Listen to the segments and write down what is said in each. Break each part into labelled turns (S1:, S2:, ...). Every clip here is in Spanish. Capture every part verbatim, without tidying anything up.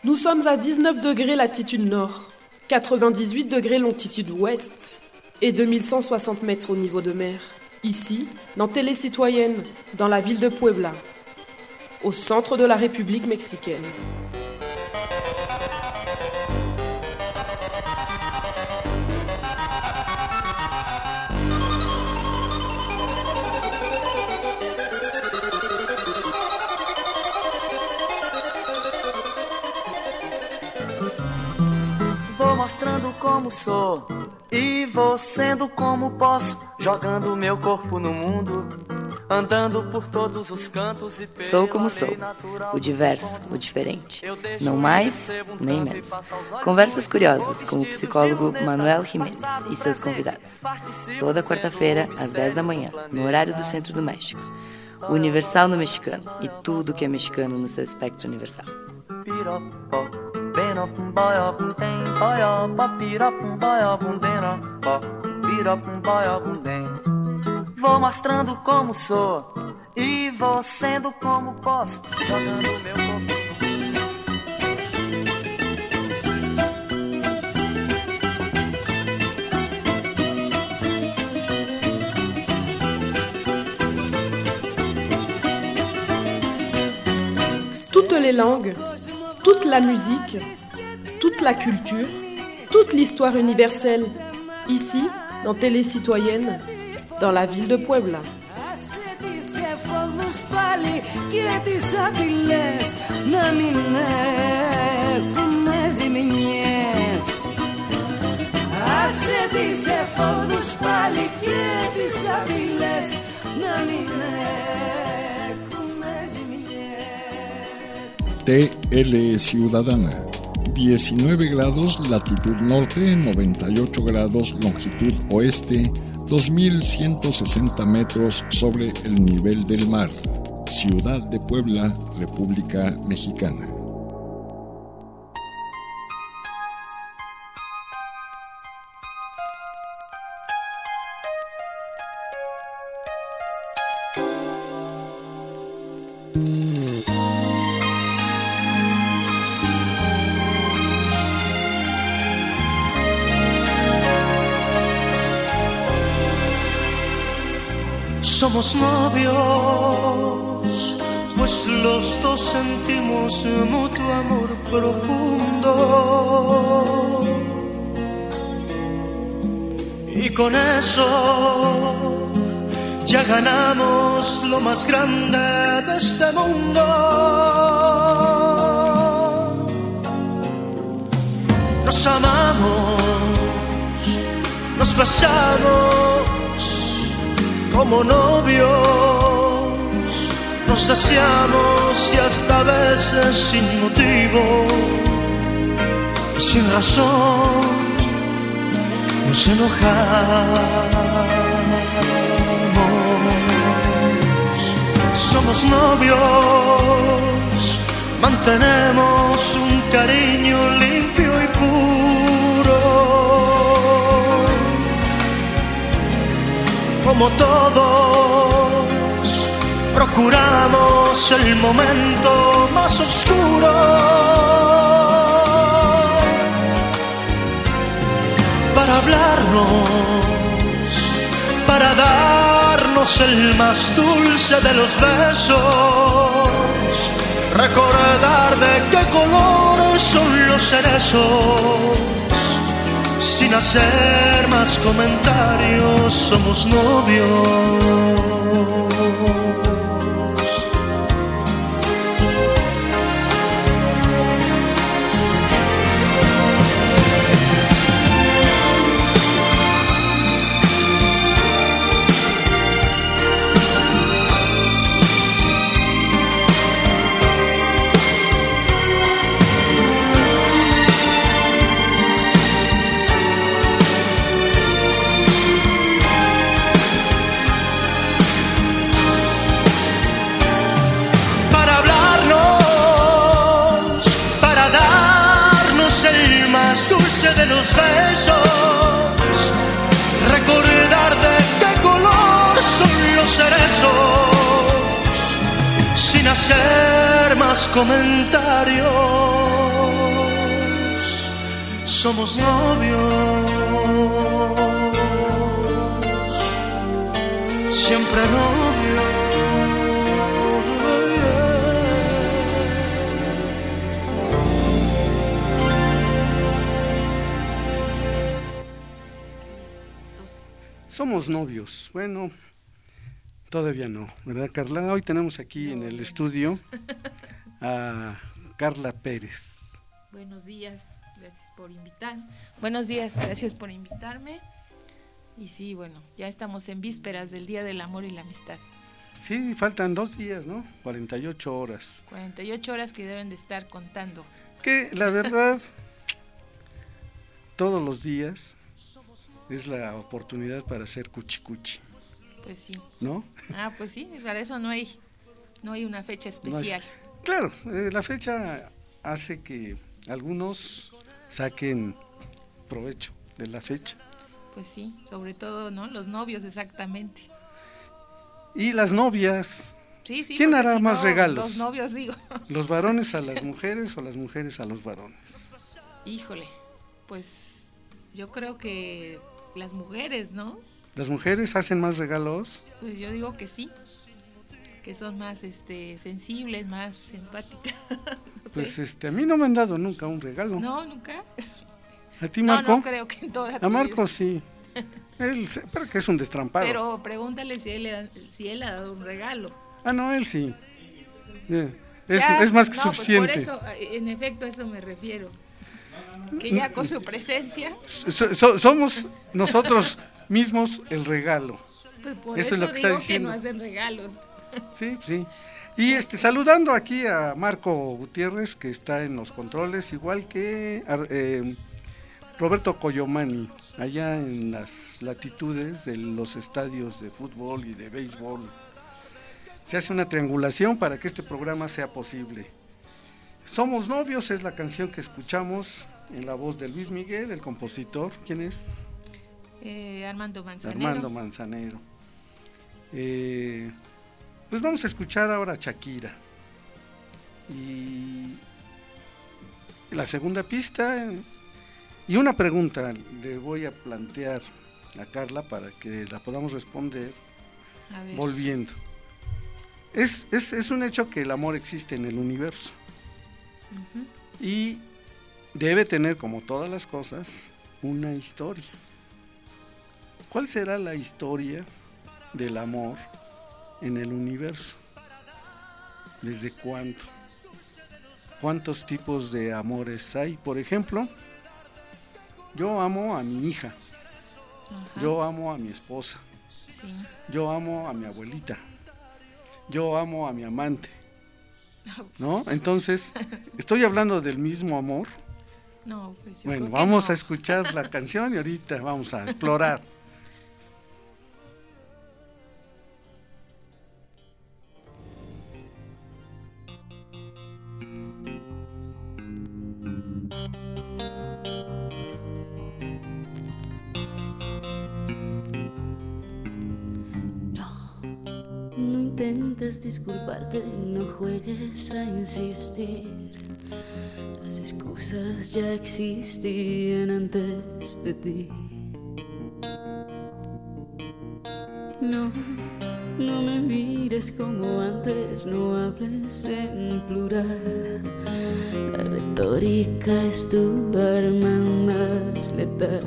S1: Nous sommes à dix-neuf degrés latitude nord, quatre-vingt-dix-huit degrés longitude ouest et deux mille cent soixante mètres au niveau de mer. Ici, dans Télé Citoyenne, dans la ville de Puebla, au centre de la République mexicaine.
S2: Vou mostrando como sou e vou sendo como posso, jogando meu corpo no mundo, andando por todos os cantos e
S3: Sou como sou, o diverso, o diferente, não mais nem menos. Conversas curiosas com o psicólogo Manuel Jiménez e seus convidados. Toda quarta-feira, às dez da manhã, no horário do Centro do México. O Universal no mexicano e tudo que é mexicano no seu espectro universal.
S2: Vou mostrando como sou e vou sendo como posso, jogando meu corpo.
S1: Toutes les langues, toute la musique, toute la culture, toute l'histoire universelle, ici, dans Télé Citoyenne, dans la ville de Puebla.
S4: T L Ciudadana, diecinueve grados latitud norte, noventa y ocho grados longitud oeste, dos mil ciento sesenta metros sobre el nivel del mar. Ciudad de Puebla, República Mexicana.
S5: Somos novios, pues los dos sentimos mutuo amor profundo. Y con eso ya ganamos lo más grande de este mundo. Nos amamos, nos besamos como novios, nos deseamos y hasta a veces sin motivo y sin razón nos enojamos. Somos novios, mantenemos un cariño limpio y puro. Como todos, procuramos el momento más oscuro para hablarnos, para darnos el más dulce de los besos, recordar de qué colores son los cerezos. Sin hacer más comentarios, somos novios. De los besos, recordar de qué color son los cerezos, sin hacer más comentarios. somos novios, siempre novios.
S6: Somos novios. Bueno, todavía no, ¿verdad, Carla? Hoy tenemos aquí en el estudio a Carla Pérez.
S7: Buenos días, gracias por invitarme. Buenos días, gracias por invitarme. Y sí, bueno, ya estamos en vísperas del Día del Amor y la Amistad.
S6: Sí, faltan dos días, ¿no? cuarenta y ocho horas.
S7: cuarenta y ocho horas que deben de estar contando.
S6: Que la verdad, todos los días es la oportunidad para hacer cuchicuchi.
S7: Pues sí.
S6: ¿No?
S7: Ah, pues sí, para eso no hay, no hay una fecha especial.
S6: No hay, claro, eh, la fecha hace que algunos saquen provecho de la fecha.
S7: Pues sí, sobre todo, ¿no? Los novios, exactamente.
S6: Y las novias.
S7: Sí, sí.
S6: ¿Quién hará
S7: si
S6: más
S7: no,
S6: regalos?
S7: Los novios, digo.
S6: ¿Los varones a las mujeres o las mujeres a los varones?
S7: Híjole, pues yo creo que las mujeres, ¿no?
S6: ¿Las mujeres hacen más regalos?
S7: Pues yo digo que sí, que son más este sensibles, más empáticas. No
S6: pues
S7: sé.
S6: este, a mí no me han dado nunca un regalo.
S7: No, nunca.
S6: ¿A ti,
S7: No,
S6: Marco?
S7: no creo que en toda tu
S6: A Marco
S7: vida.
S6: sí. Él, pero que es un destrampado.
S7: Pero pregúntale si él, le da- si él ha dado un regalo.
S6: Ah, no, él sí. Eh, Es,
S7: Ya,
S6: es más que
S7: no,
S6: suficiente.
S7: Pues por eso, en efecto, a eso me refiero. Que ya con su presencia,
S6: So- so- somos nosotros mismos el regalo.
S7: pues por
S6: Eso
S7: eso,
S6: es lo que está
S7: digo
S6: diciendo.
S7: que no hacen regalos.
S6: Sí, sí. Y este, saludando aquí a Marco Gutiérrez, que está en los controles, igual que a, eh, Roberto Coyomani, allá en las latitudes de los estadios de fútbol y de béisbol. Se hace una triangulación para que este programa sea posible. Somos novios es la canción que escuchamos en la voz de Luis Miguel, el compositor. ¿Quién es?
S7: Eh, Armando Manzanero.
S6: Armando Manzanero. Eh, pues vamos a escuchar ahora a Shakira. Y la segunda pista, y una pregunta le voy a plantear a Carla para que la podamos responder
S7: A ver.
S6: volviendo. Es, es, es un hecho que el amor existe en el universo.
S7: Ujú.
S6: Y debe tener, como todas las cosas, una historia. ¿Cuál será la historia del amor en el universo? ¿Desde cuándo? ¿Cuántos tipos de amores hay? Por ejemplo, yo amo a mi hija,
S7: Ajá.
S6: yo amo a mi esposa,
S7: Sí.
S6: yo amo a mi abuelita, yo amo a mi amante, ¿no? Entonces, ¿estoy hablando del mismo amor?
S7: No, pues yo
S6: Bueno,
S7: creo que
S6: vamos
S7: no.
S6: a escuchar la canción y ahorita vamos a explorar.
S8: No intentes disculparte, no juegues a insistir. Las excusas ya existían antes de ti. No, no me mires como antes, no hables en plural. La retórica es tu arma más letal.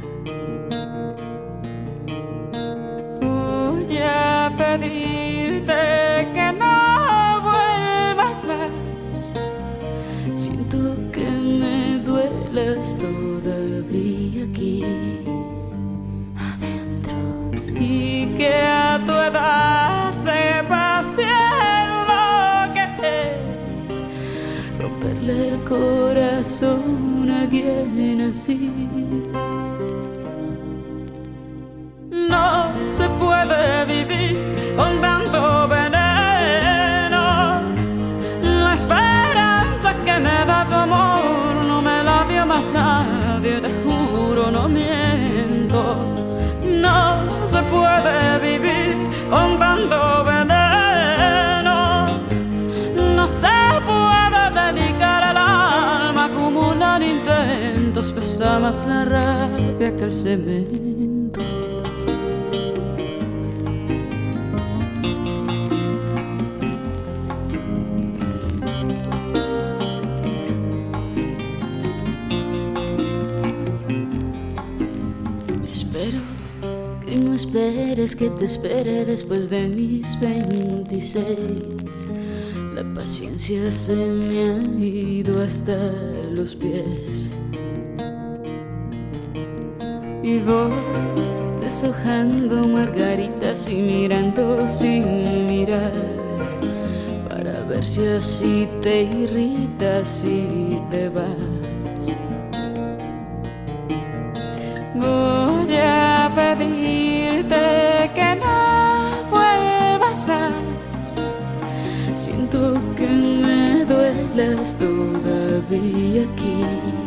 S8: Voy a pedirte que no vuelvas más. Siento que me dueles todavía aquí adentro, y que a tu edad sepas bien lo que es romperle el corazón a alguien así. No se puede vivir con tanto veneno. La esperanza que me da tu amor no me la dio más nadie, te juro, no miento. No se puede vivir con tanto veneno. No se puede dedicar el alma a acumular intentos intentos, pesa más la rabia que el cemento. Espero que no esperes que te espere después de mis veintiséis. La paciencia se me ha ido hasta los pies y voy deshojando margaritas y mirando sin mirar, para ver si así te irritas y te vas. Voy a pedirte que no vuelvas más. Siento que me duelas todavía aquí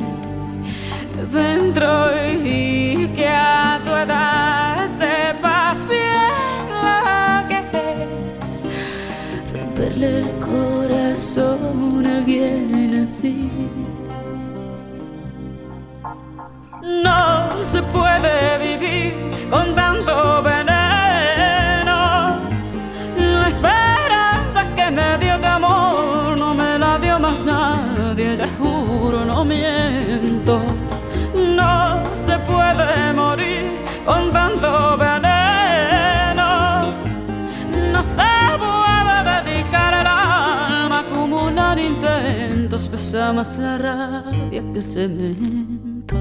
S8: dentro y que a tu edad sepas bien lo que es romperle el corazón a alguien así. No se puede vivir con tanto veneno. La esperanza que me dio de amor no me la dio más nadie, te juro, no miento. No se puede morir con tanto veneno. No se puede dedicar el alma a acumular intentos, pesa más la rabia que el cemento.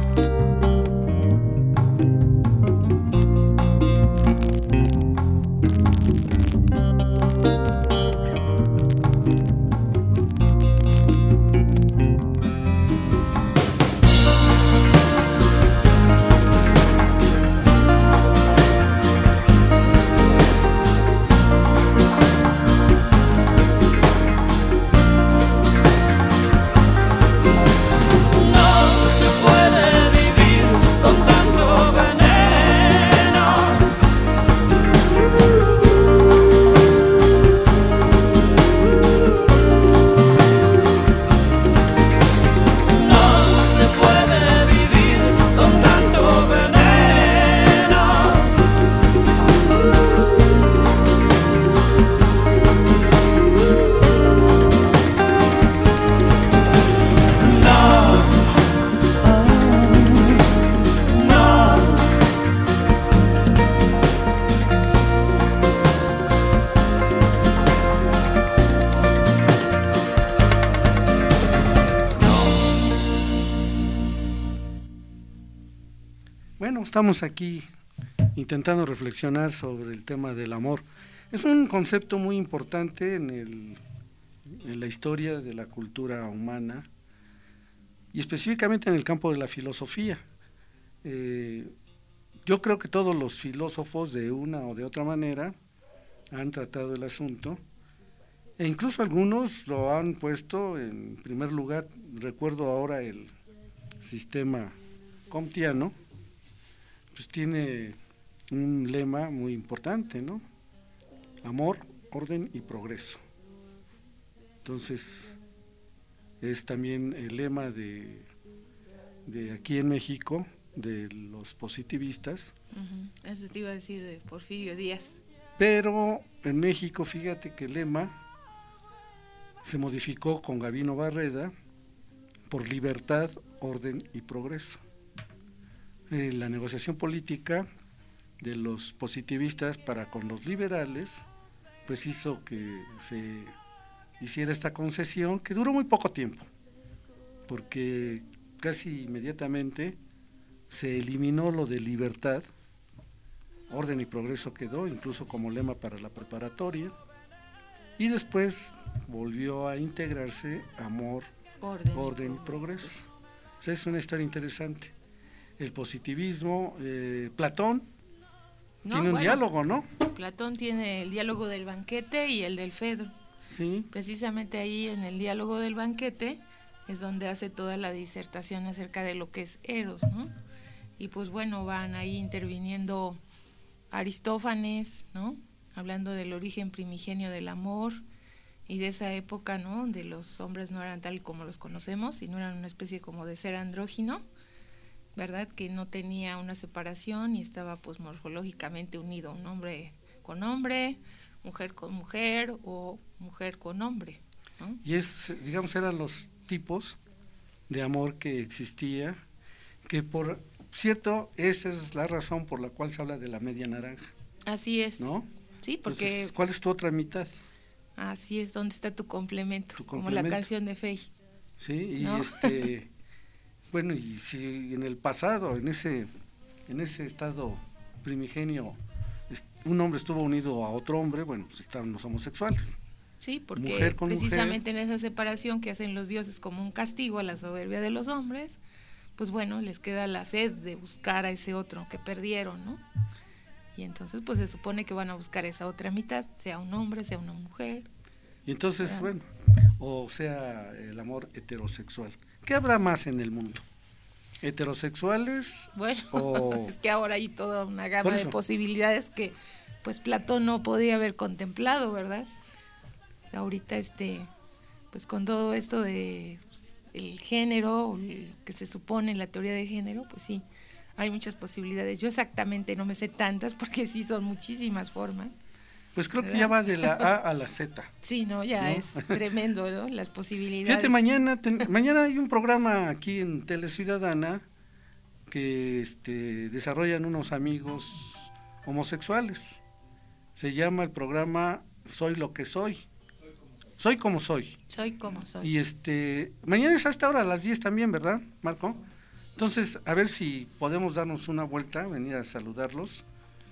S6: Estamos aquí intentando reflexionar sobre el tema del amor. Es un concepto muy importante en, el, en la historia de la cultura humana y específicamente en el campo de la filosofía. Eh, yo creo que todos los filósofos de una o de otra manera han tratado el asunto e incluso algunos lo han puesto en primer lugar. Recuerdo ahora el sistema comtiano, pues tiene un lema muy importante, ¿no? Amor, orden y progreso. Entonces, es también el lema de, de aquí en México, de los positivistas.
S7: Uh-huh. Eso te iba a decir de Porfirio Díaz.
S6: Pero en México, fíjate que el lema se modificó con Gabino Barreda por libertad, orden y progreso. Eh, la negociación política de los positivistas para con los liberales, pues hizo que se hiciera esta concesión que duró muy poco tiempo, porque casi inmediatamente se eliminó lo de libertad, orden y progreso quedó, incluso como lema para la preparatoria, y después volvió a integrarse amor, orden, orden y progreso. O sea, es una historia interesante. El positivismo, eh, Platón no, tiene un bueno, diálogo, ¿no?
S7: Platón tiene el diálogo del banquete y el del Fedro.
S6: Sí.
S7: Precisamente ahí en el diálogo del banquete es donde hace toda la disertación acerca de lo que es Eros, ¿no? Y pues bueno, van ahí interviniendo Aristófanes, ¿no? Hablando del origen primigenio del amor, y de esa época, ¿no? Donde los hombres no eran tal como los conocemos, sino eran una especie como de ser andrógino, ¿verdad? Que no tenía una separación y estaba pues morfológicamente unido, un hombre con hombre, mujer con mujer o mujer con hombre, ¿no?
S6: Y es, digamos, eran los tipos de amor que existía, que por cierto, esa es la razón por la cual se habla de la media naranja.
S7: Así es.
S6: ¿No?
S7: Sí, porque...
S6: Entonces, ¿cuál es tu otra mitad?
S7: Así es, ¿dónde está tu complemento?
S6: Tu
S7: Como
S6: complemento.
S7: la canción de Fey.
S6: Sí, y
S7: ¿no?
S6: este, bueno, y si en el pasado, en ese, en ese estado primigenio, un hombre estuvo unido a otro hombre, bueno, pues estaban los homosexuales.
S7: Sí, porque
S6: Mujer con
S7: precisamente
S6: mujer.
S7: En esa separación que hacen los dioses como un castigo a la soberbia de los hombres, pues bueno, les queda la sed de buscar a ese otro que perdieron, ¿no? Y entonces pues se supone que van a buscar esa otra mitad, sea un hombre, sea una mujer.
S6: Y entonces,
S7: ¿verdad?
S6: bueno, o sea, el amor heterosexual. ¿Qué habrá más en el mundo? ¿Heterosexuales?
S7: Bueno,
S6: o...
S7: es que ahora hay toda una gama
S6: Por
S7: de
S6: eso.
S7: posibilidades que pues Platón no podía haber contemplado, ¿verdad? Ahorita este, pues con todo esto de pues, el género, el que se supone en la teoría de género, pues sí, hay muchas posibilidades. Yo exactamente no me sé tantas porque sí son muchísimas formas.
S6: Pues creo
S7: ¿verdad?
S6: que ya va de la A a la Z.
S7: Sí, no, ya
S6: ¿no?
S7: es tremendo, ¿no? Las posibilidades.
S6: Fíjate, mañana, ten, mañana hay un programa aquí en Tele Ciudadana que este, desarrollan unos amigos homosexuales. Se llama el programa Soy lo que soy. Soy como soy.
S7: Soy como soy.
S6: Y este, mañana es a esta hora, a las diez también, ¿verdad, Marco? Entonces, a ver si podemos darnos una vuelta, venir a saludarlos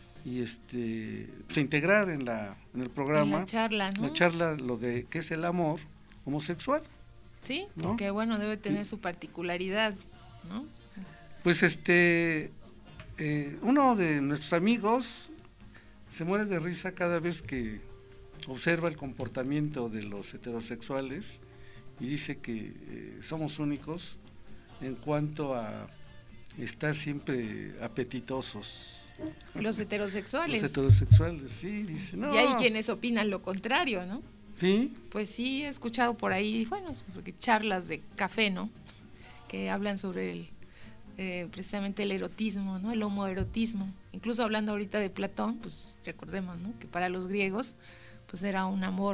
S6: y este, pues, integrar en la en el programa.
S7: En la charla, ¿no?
S6: La charla, lo de qué es el amor homosexual.
S7: Sí,
S6: ¿no?
S7: porque bueno, debe tener su particularidad, ¿no?
S6: Pues este, eh, uno de nuestros amigos se muere de risa cada vez que observa el comportamiento de los heterosexuales y dice que eh, somos únicos en cuanto a estar siempre apetitosos.
S7: Los heterosexuales.
S6: Los heterosexuales, sí, dice, no.
S7: Y hay quienes opinan lo contrario, ¿no?
S6: Sí.
S7: Pues sí, he escuchado por ahí, bueno, sobre charlas de café, ¿no? Que hablan sobre el, eh, precisamente el erotismo, ¿no? El homoerotismo. Incluso hablando ahorita de Platón, pues recordemos, ¿no? Que para los griegos, pues era un amor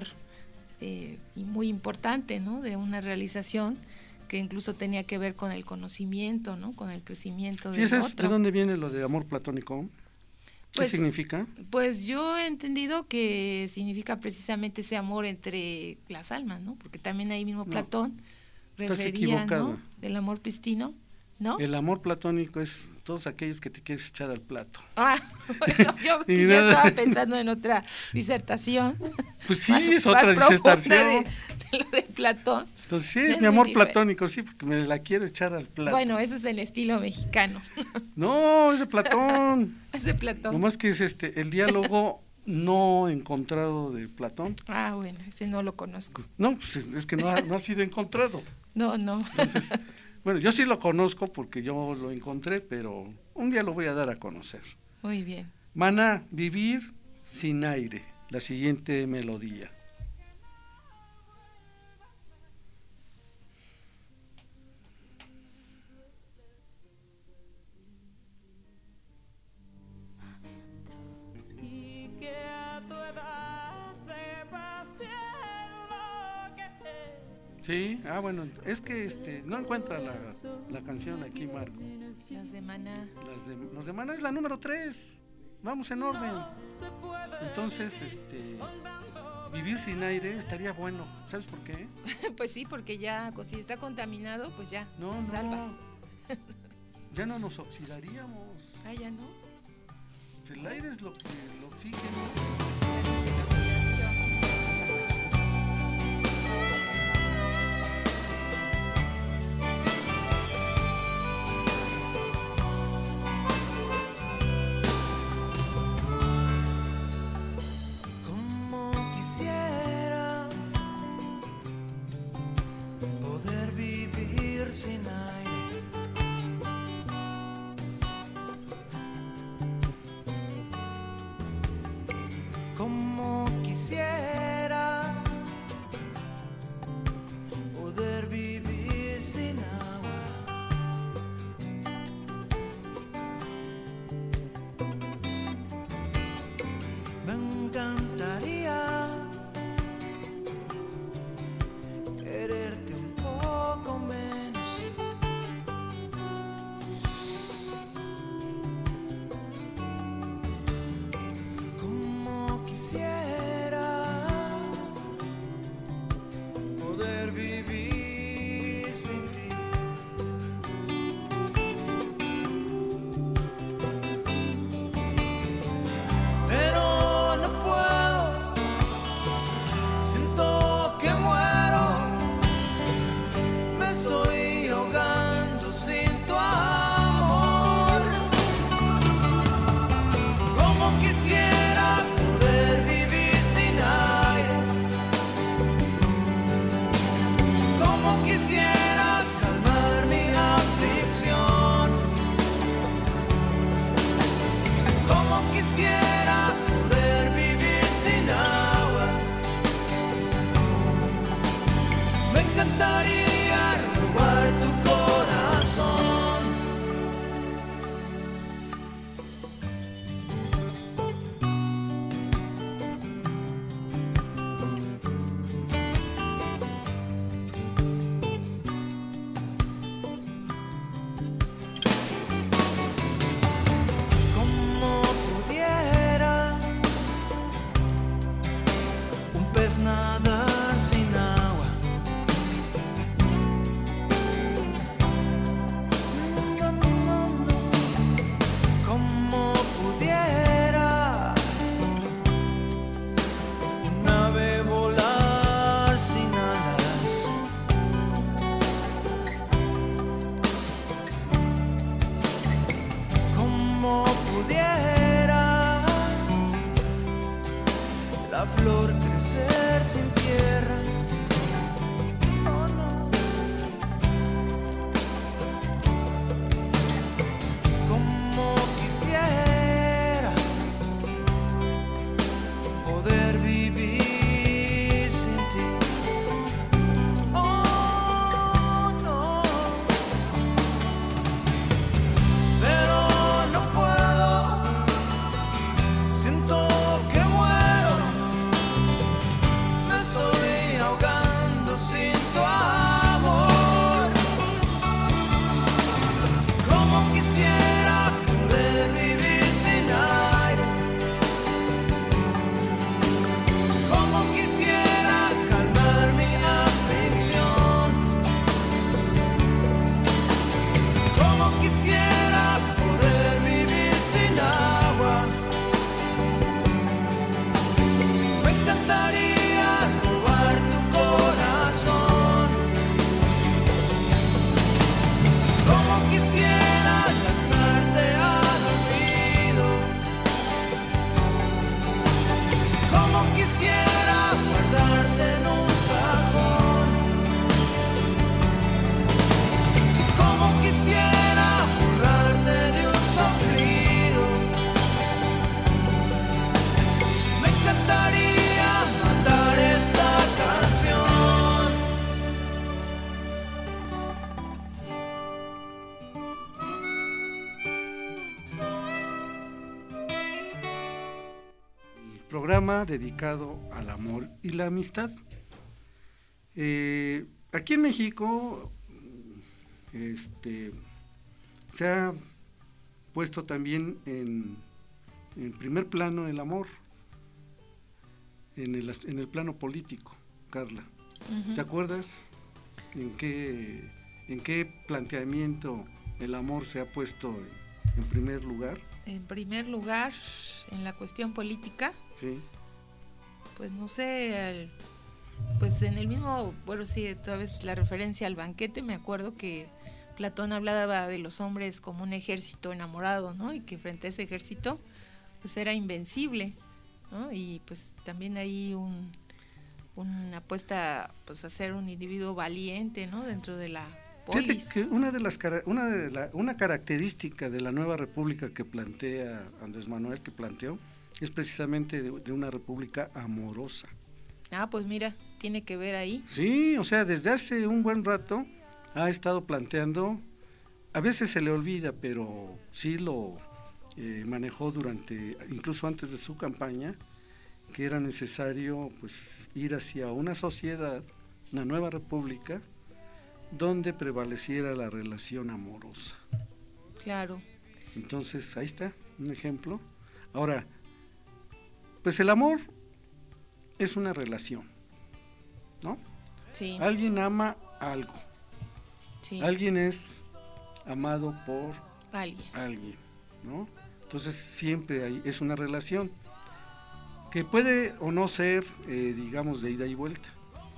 S7: eh, y muy importante, ¿no? De una realización que incluso tenía que ver con el conocimiento, ¿no? Con el crecimiento
S6: Sí,
S7: del
S6: ¿ese es
S7: otro.
S6: ¿de dónde viene lo de amor platónico? ¿Qué
S7: Pues,
S6: significa?
S7: Pues yo he entendido que significa precisamente ese amor entre las almas, ¿no? Porque también ahí mismo
S6: No,
S7: Platón
S6: estás
S7: refería,
S6: equivocada.
S7: ¿no? Del amor pristino, ¿no?
S6: El amor platónico es todos aquellos que te quieres echar al plato.
S7: Ah, bueno, yo
S6: Y
S7: que ya
S6: nada.
S7: estaba pensando en otra disertación.
S6: Pues sí,
S7: más-
S6: es
S7: más
S6: otra
S7: profunda
S6: disertación.
S7: De, de lo de Platón.
S6: Entonces sí,
S7: Es
S6: es mi
S7: muy
S6: amor
S7: diferente.
S6: platónico, sí, porque me la quiero echar al plato.
S7: Bueno, eso es el estilo mexicano.
S6: No, es de Platón.
S7: Es de Platón.
S6: Nomás que es este el diálogo no encontrado de Platón.
S7: Ah, bueno, ese no lo conozco.
S6: No, pues es, es que no ha, no ha sido encontrado.
S7: No, no.
S6: Entonces, bueno, yo sí lo conozco porque yo lo encontré, pero un día lo voy a dar a conocer.
S7: Muy bien.
S6: Maná, vivir sin aire, la siguiente melodía.
S8: Y que a tu edad sepas bien lo que es.
S6: Sí, ah bueno, es que este no encuentra la, la canción aquí, Marco.
S7: Las de Maná.
S6: Las de, los de Maná es la número tres. Vamos en orden. Entonces, este vivir sin aire estaría bueno. ¿Sabes por qué?
S7: Pues sí, porque ya, pues, si está contaminado, pues ya,
S6: No,
S7: te
S6: no.
S7: salvas.
S6: Ya no nos oxidaríamos.
S7: Ah, ya no.
S6: El aire es lo que el oxígeno.
S5: Como quisiera poder vivir sin aire, como sabes nadar sin agua. No, no, no, no. Como pudiera un ave volar sin alas. Como pudiera la flor crecer sin tierra. Oh, no. Como quisiera poder vivir sin ti. Oh, no. Pero no puedo. Siento que muero. Me estoy ahogando sin tu amor. Como quisiera poder vivir sin aire. Como quisiera calmar mi aflicción. Como quisiera poder vivir sin agua. Me encantaría robar tu corazón. Como quisiera lanzarte al olvido. Como quisiera guardarte en un cajón. Como quisiera borrarte de un soplido. Me encantaría matar esta canción.
S6: El programa dedicado al amor y la amistad. Eh, aquí en México este, se ha puesto también en, en primer plano el amor, en el, en el plano político, Carla.
S7: Ujú.
S6: ¿Te acuerdas en qué, en qué planteamiento el amor se ha puesto en, en primer lugar?
S7: En primer lugar, en la cuestión política,
S6: Sí.
S7: pues no sé, el- pues en el mismo, bueno, sí, toda vez la referencia al banquete, me acuerdo que Platón hablaba de los hombres como un ejército enamorado, ¿no? Y que frente a ese ejército, pues era invencible, ¿no? Y pues también hay un, una apuesta, pues a ser un individuo valiente, ¿no? Dentro de la
S6: Fíjate
S7: polis.
S6: que una de las cara- una de la, una característica de la nueva república que plantea Andrés Manuel, que planteó, es precisamente de, de una república amorosa.
S7: Ah, pues mira, tiene que ver ahí.
S6: Sí, o sea, desde hace un buen rato ha estado planteando, a veces se le olvida, pero sí lo eh, manejó durante, incluso antes de su campaña, que era necesario pues ir hacia una sociedad, una nueva república, donde prevaleciera la relación amorosa.
S7: Claro.
S6: Entonces, ahí está, un ejemplo. Ahora, pues el amor es una relación, ¿no?
S7: Sí.
S6: Alguien ama algo,
S7: Sí.
S6: alguien es amado por
S7: Alguien.
S6: alguien, ¿no? Entonces siempre hay, es una relación que puede o no ser, eh, digamos, de ida y vuelta.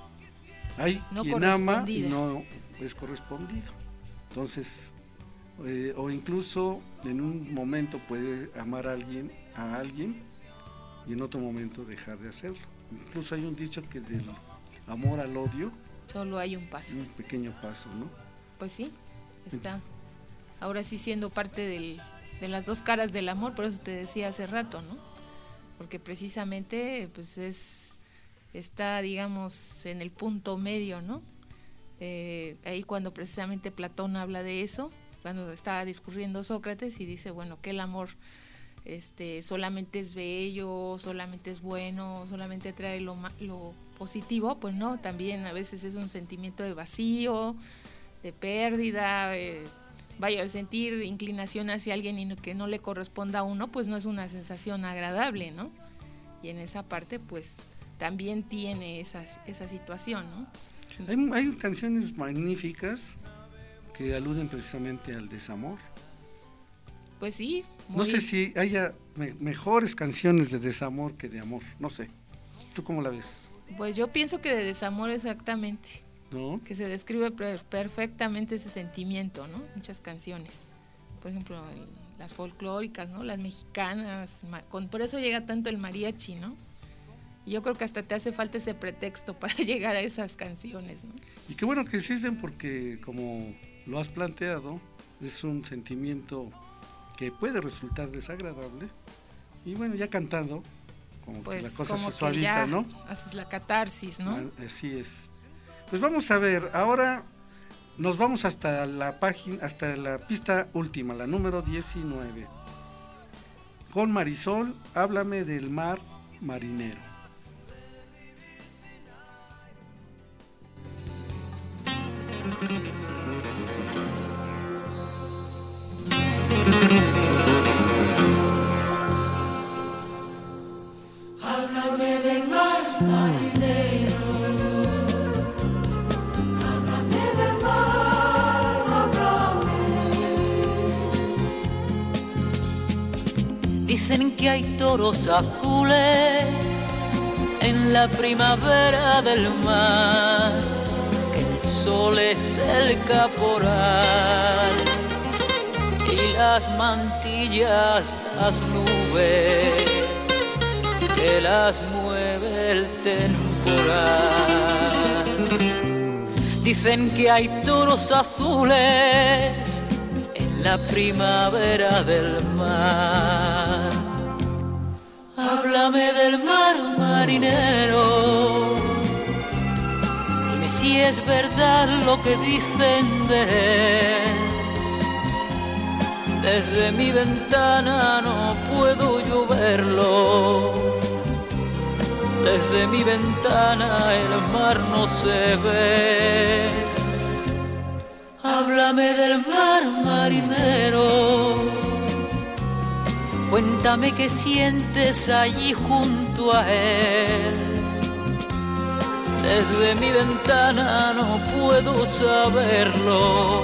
S6: Hay
S7: No
S6: quien ama y
S7: correspondida.
S6: no es correspondido. Entonces, eh, o incluso en un momento puede amar a alguien, a alguien y en otro momento dejar de hacerlo. Incluso hay un dicho que del amor al odio,
S7: Solo hay un paso.
S6: un pequeño paso, ¿no?
S7: Pues sí, está ahora sí siendo parte del, de las dos caras del amor, por eso te decía hace rato, ¿no? Porque precisamente pues es está, digamos, en el punto medio, ¿no? Eh, ahí cuando precisamente Platón habla de eso, cuando está discurriendo Sócrates y dice, bueno, que el amor este solamente es bello, solamente es bueno, solamente trae lo, ma- lo positivo, pues no, también a veces es un sentimiento de vacío, de pérdida, eh, vaya, el sentir inclinación hacia alguien y no- que no le corresponda a uno, pues no es una sensación agradable, ¿no? Y en esa parte, pues también tiene esas, esa situación, ¿no?
S6: Hay, hay canciones magníficas que aluden precisamente al desamor.
S7: Pues sí.
S6: Muy... No sé si haya me, mejores canciones de desamor que de amor, no sé. ¿Tú cómo la ves?
S7: Pues yo pienso que de desamor exactamente,
S6: ¿no?
S7: Que se describe per- perfectamente ese sentimiento, ¿no? Muchas canciones, por ejemplo, el, las folclóricas, ¿no? Las mexicanas, ma, con, por eso llega tanto el mariachi, ¿no? Y yo creo que hasta te hace falta ese pretexto para llegar a esas canciones, ¿no?
S6: Y qué bueno que existen porque, como lo has planteado, es un sentimiento que puede resultar desagradable y bueno, ya cantando, como
S7: pues,
S6: que la cosa
S7: como
S6: se suaviza,
S7: que ya
S6: ¿no?
S7: Haces la catarsis, ¿no?
S6: Así es. Pues vamos a ver, ahora nos vamos hasta la página, hasta la pista última, la número diecinueve. Con Marisol, háblame del mar marinero.
S9: Háblame del mar marinero, háblame del mar, háblame.
S10: Dicen que hay toros azules en la primavera del mar, que el sol es el caporal y las mantillas las nubes que las mueve el temporal. Dicen que hay toros azules en la primavera del mar. Háblame del mar marinero, dime si es verdad lo que dicen de él. Desde mi ventana no puedo yo verlo, desde mi ventana el mar no se ve. Háblame del mar marinero, cuéntame qué sientes allí junto a él. Desde mi ventana no puedo saberlo,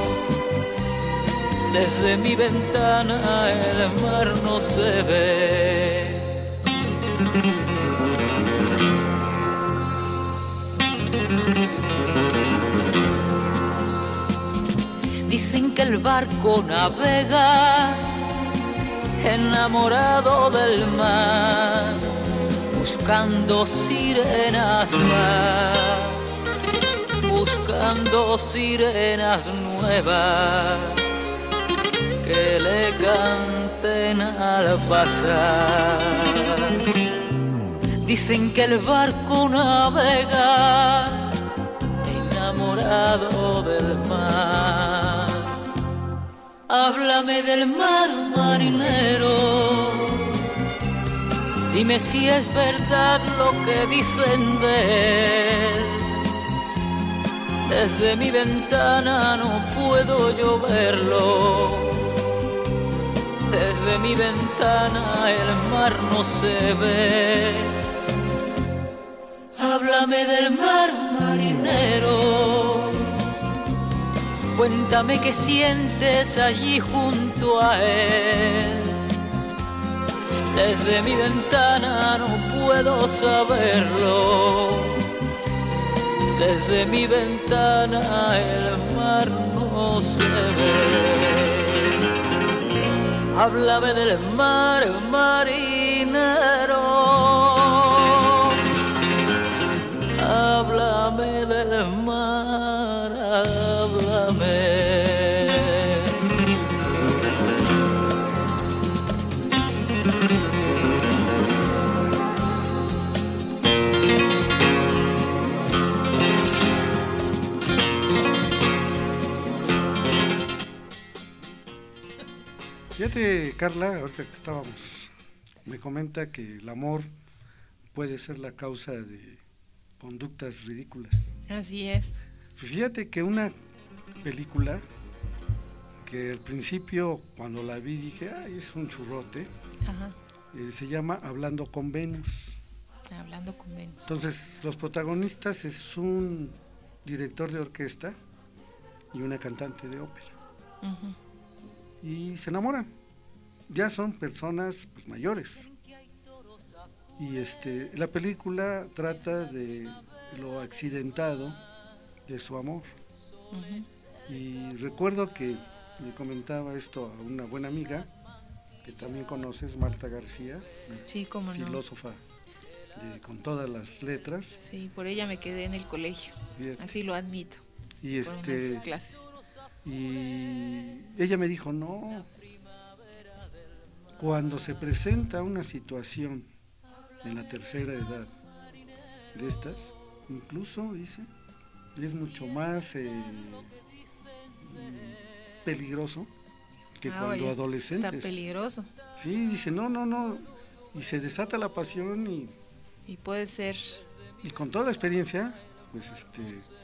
S10: desde mi ventana el mar no se ve. Dicen que el barco navega enamorado del mar, buscando sirenas va, buscando sirenas nuevas que le canten al pasar. Dicen que el barco navega enamorado del mar. Háblame del mar marinero, dime si es verdad lo que dicen de él. Desde mi ventana no puedo yo verlo, desde mi ventana el mar no se ve. Háblame del mar marinero, cuéntame qué sientes allí junto a él. Desde mi ventana no puedo saberlo, desde mi ventana el mar no se ve. Háblame del mar marinero, háblame del mar, háblame.
S6: Fíjate, Carla, ahorita que estábamos, me comenta que el amor puede ser la causa de conductas ridículas.
S7: Así es.
S6: Fíjate que una película que al principio cuando la vi dije, ay, es un churrote.
S7: Ajá.
S6: Eh, se llama Hablando con Venus.
S7: Hablando con Venus.
S6: Entonces, los protagonistas es un director de orquesta y una cantante de ópera. Uh-huh. Y se enamoran. Ya son personas pues, mayores. Y este, la película trata de lo accidentado de su amor. Uh-huh. Y recuerdo que le comentaba esto a una buena amiga que también conoces, Marta García,
S7: sí, cómo no.
S6: filósofa de, con todas las letras.
S7: Sí, por ella me quedé en el colegio. Fíjate. Así lo admito.
S6: Y este
S7: unas clases.
S6: Y ella me dijo, no, cuando se presenta una situación en la tercera edad de estas, incluso dice, es mucho más eh, peligroso que
S7: ah,
S6: cuando
S7: oye,
S6: adolescentes.
S7: Está peligroso.
S6: Sí, dice, no, no, no, y se desata la pasión y...
S7: Y puede ser...
S6: Y con toda la experiencia, pues este,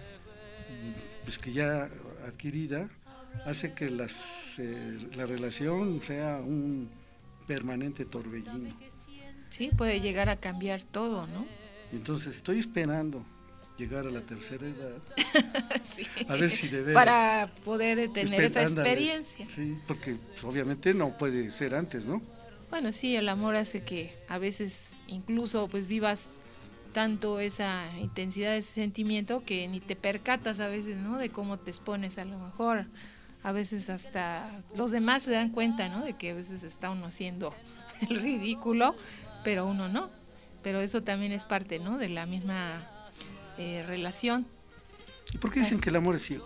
S6: pues que ya adquirida, hace que las, eh, la relación sea un permanente torbellino.
S7: Sí, puede llegar a cambiar todo, ¿no?
S6: Entonces estoy esperando llegar a la tercera edad,
S7: sí,
S6: a ver si de veras,
S7: para poder tener
S6: esper-
S7: esa
S6: ándale,
S7: experiencia.
S6: Sí, porque pues, obviamente no puede ser antes, ¿no?
S7: Bueno, sí, el amor hace que a veces incluso pues vivas tanto esa intensidad de ese sentimiento que ni te percatas a veces, ¿no? De cómo te expones a lo mejor. A veces hasta los demás se dan cuenta, ¿no? De que a veces está uno haciendo el ridículo, pero uno no. Pero eso también es parte, ¿no? De la misma eh, relación.
S6: ¿Y por qué dicen que el amor es ciego?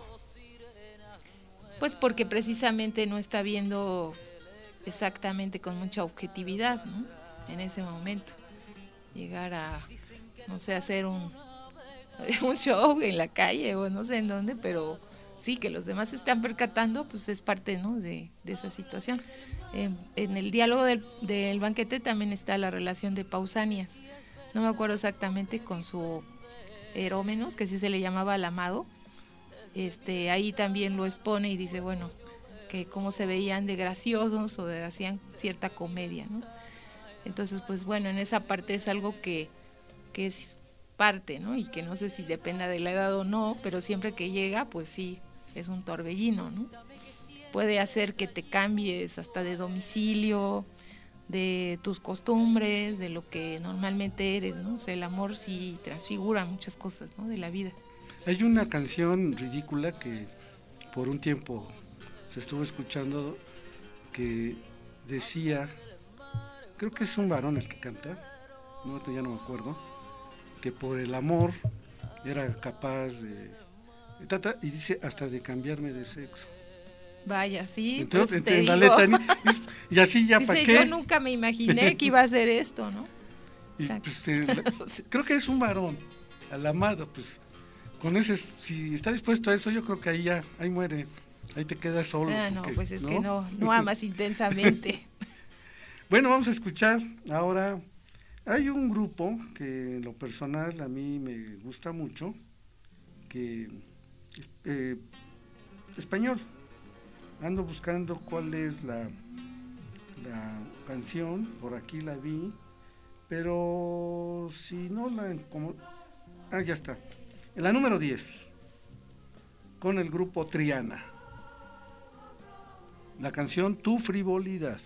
S7: Pues porque precisamente no está viendo exactamente con mucha objetividad, ¿no? En ese momento. Llegar a, no sé, hacer un, un show en la calle o no sé en dónde, pero sí, que los demás se están percatando, pues es parte, ¿no? de, de esa situación. Eh, en el diálogo del, del banquete también está la relación de Pausanias. No me acuerdo exactamente con su Erómenos, que sí se le llamaba al amado. Este, ahí también lo expone y dice, bueno, que cómo se veían de graciosos o de hacían cierta comedia, ¿no? Entonces, pues bueno, en esa parte es algo que, que es parte, ¿no? Y que no sé si dependa de la edad o no, pero siempre que llega, pues sí, es un torbellino, ¿no? Puede hacer que te cambies hasta de domicilio, de tus costumbres, de lo que normalmente eres, ¿no? O sea, el amor sí transfigura muchas cosas, ¿no? De la vida.
S6: Hay una canción ridícula que por un tiempo se estuvo escuchando que decía, creo que es un varón el que canta, no, ya no me acuerdo, que por el amor era capaz de, y dice hasta de cambiarme de sexo.
S7: Vaya, sí,
S6: entonces,
S7: pues
S6: en
S7: te
S6: la
S7: digo.
S6: letra, y así ya para
S7: dice,
S6: qué.
S7: yo nunca me imaginé que iba a hacer esto, ¿no?
S6: Y pues, eh, la, creo que es un varón, al amado, pues con ese, si está dispuesto a eso, yo creo que ahí ya, ahí muere, ahí te quedas solo.
S7: Ah, no,
S6: porque,
S7: pues es
S6: ¿no?
S7: que no, no amas intensamente.
S6: Bueno, vamos a escuchar ahora, hay un grupo que en lo personal a mí me gusta mucho, que eh, español, ando buscando cuál es la, la canción, por aquí la vi, pero si no la, como, ah, ya está, en la número diez, con el grupo Triana, la canción Tu Frivolidad.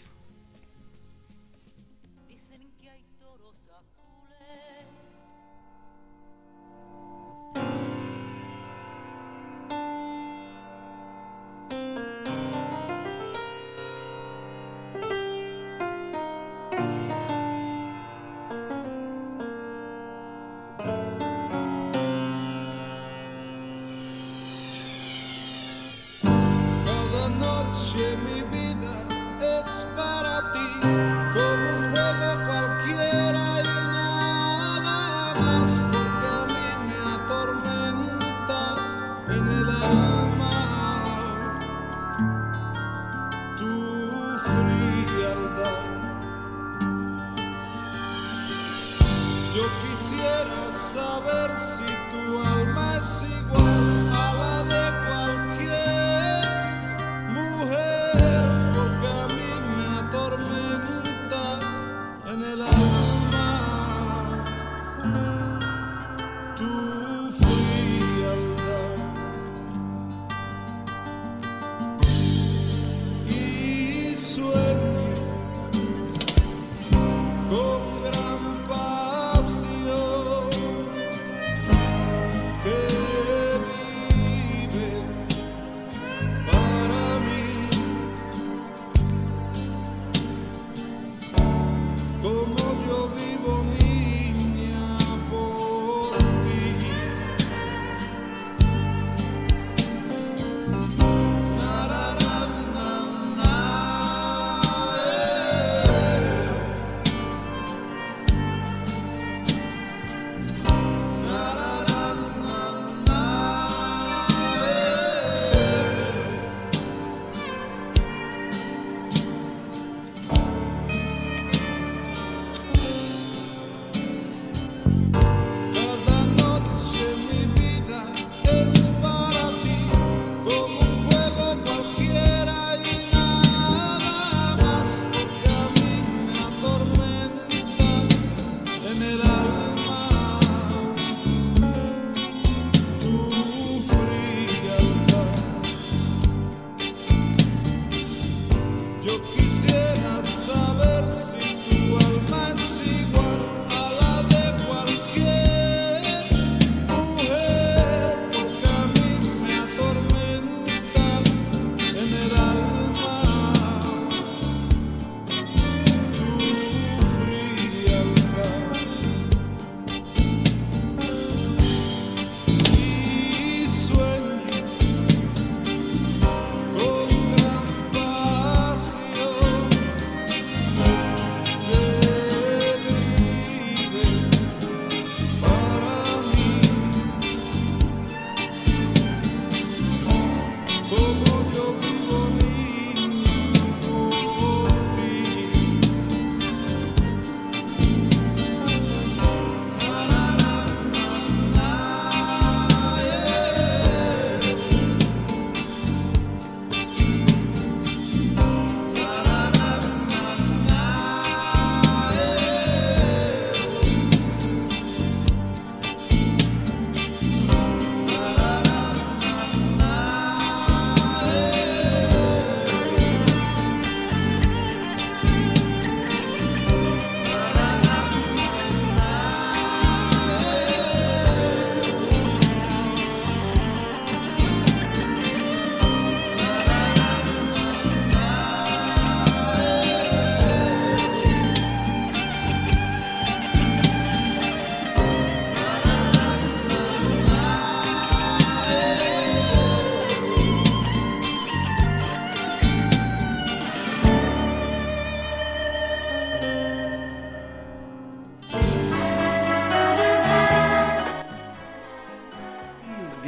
S11: Mi vida es para ti, como un juego cualquiera y nada más, porque a mí me atormenta en el alma tu frialdad. Yo quisiera saber si tu alma es igual a la de cualquier en el alma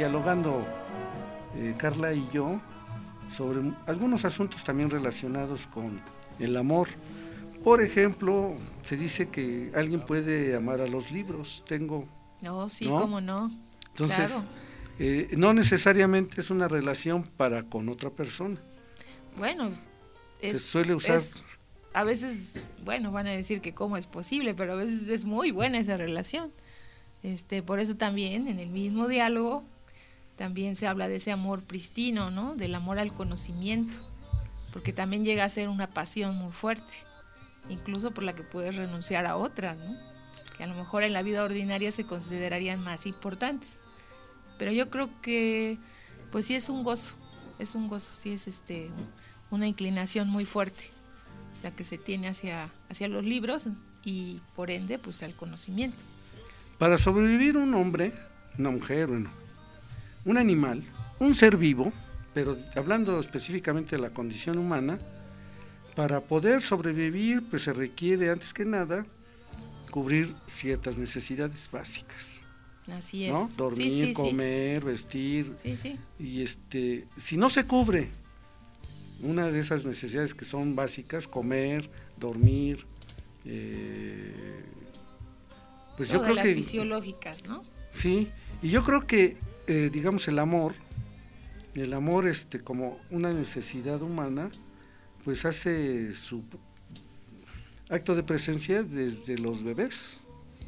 S6: dialogando eh, Carla y yo sobre algunos asuntos también relacionados con el amor. Por ejemplo, se dice que alguien puede amar a los libros. Tengo...
S7: No, sí,
S6: ¿no?
S7: cómo no.
S6: Entonces,
S7: claro.
S6: eh, no necesariamente es una relación para con otra persona.
S7: Bueno, es,
S6: se suele usar...
S7: es, a veces, bueno, van a decir que cómo es posible, pero a veces es muy buena esa relación. Este, por eso también en el mismo diálogo también se habla de ese amor pristino, ¿no? Del amor al conocimiento, porque también llega a ser una pasión muy fuerte, incluso por la que puedes renunciar a otras, ¿no? Que a lo mejor en la vida ordinaria se considerarían más importantes. Pero yo creo que pues sí es un gozo, es un gozo, sí es este una inclinación muy fuerte la que se tiene hacia, hacia los libros y por ende pues al conocimiento.
S6: Para sobrevivir un hombre, una mujer, bueno, un animal, un ser vivo, pero hablando específicamente de la condición humana, para poder sobrevivir pues se requiere antes que nada cubrir ciertas necesidades básicas.
S7: Así es.
S6: ¿No? Dormir,
S7: sí, sí,
S6: comer,
S7: sí.
S6: vestir.
S7: Sí, sí.
S6: Y este, si no se cubre una de esas necesidades que son básicas, comer, dormir, eh, pues
S7: Todas
S6: yo creo
S7: las
S6: que
S7: fisiológicas, ¿no?
S6: Sí, y yo creo que eh, digamos el amor, el amor este como una necesidad humana, pues hace su acto de presencia desde los bebés.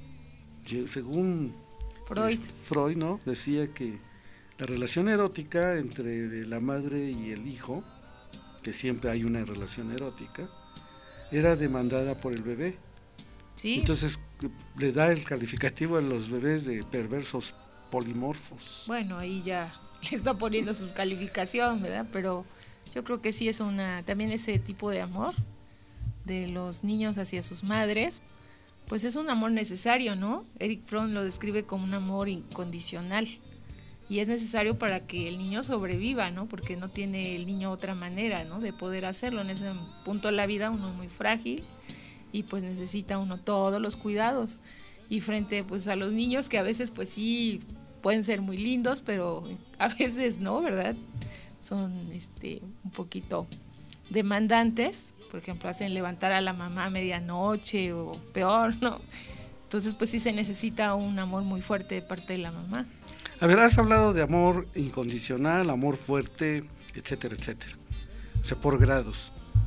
S6: Según
S7: Freud,
S6: este, Freud, ¿no? Decía que la relación erótica entre la madre y el hijo, que siempre hay una relación erótica, era demandada por el bebé.
S7: Sí.
S6: Entonces le da el calificativo a los bebés de perversos polimorfos.
S7: Bueno, ahí ya le está poniendo sus calificaciones, ¿verdad? Pero yo creo que sí es una, también ese tipo de amor de los niños hacia sus madres, pues es un amor necesario, ¿no? Eric Fromm lo describe como un amor incondicional y es necesario para que el niño sobreviva, ¿no? Porque no tiene el niño otra manera, ¿no? De poder hacerlo. En ese punto de la vida uno es muy frágil y pues necesita uno todos los cuidados. Y frente pues a los niños que a veces pues sí pueden ser muy lindos, pero a veces no, ¿verdad? Son este un poquito demandantes, por ejemplo, hacen levantar a la mamá a medianoche o peor, ¿no? Entonces pues sí se necesita un amor muy fuerte de parte de la mamá.
S6: A ver, has hablado de amor incondicional, amor fuerte, etcétera, etcétera. O sea, por grados.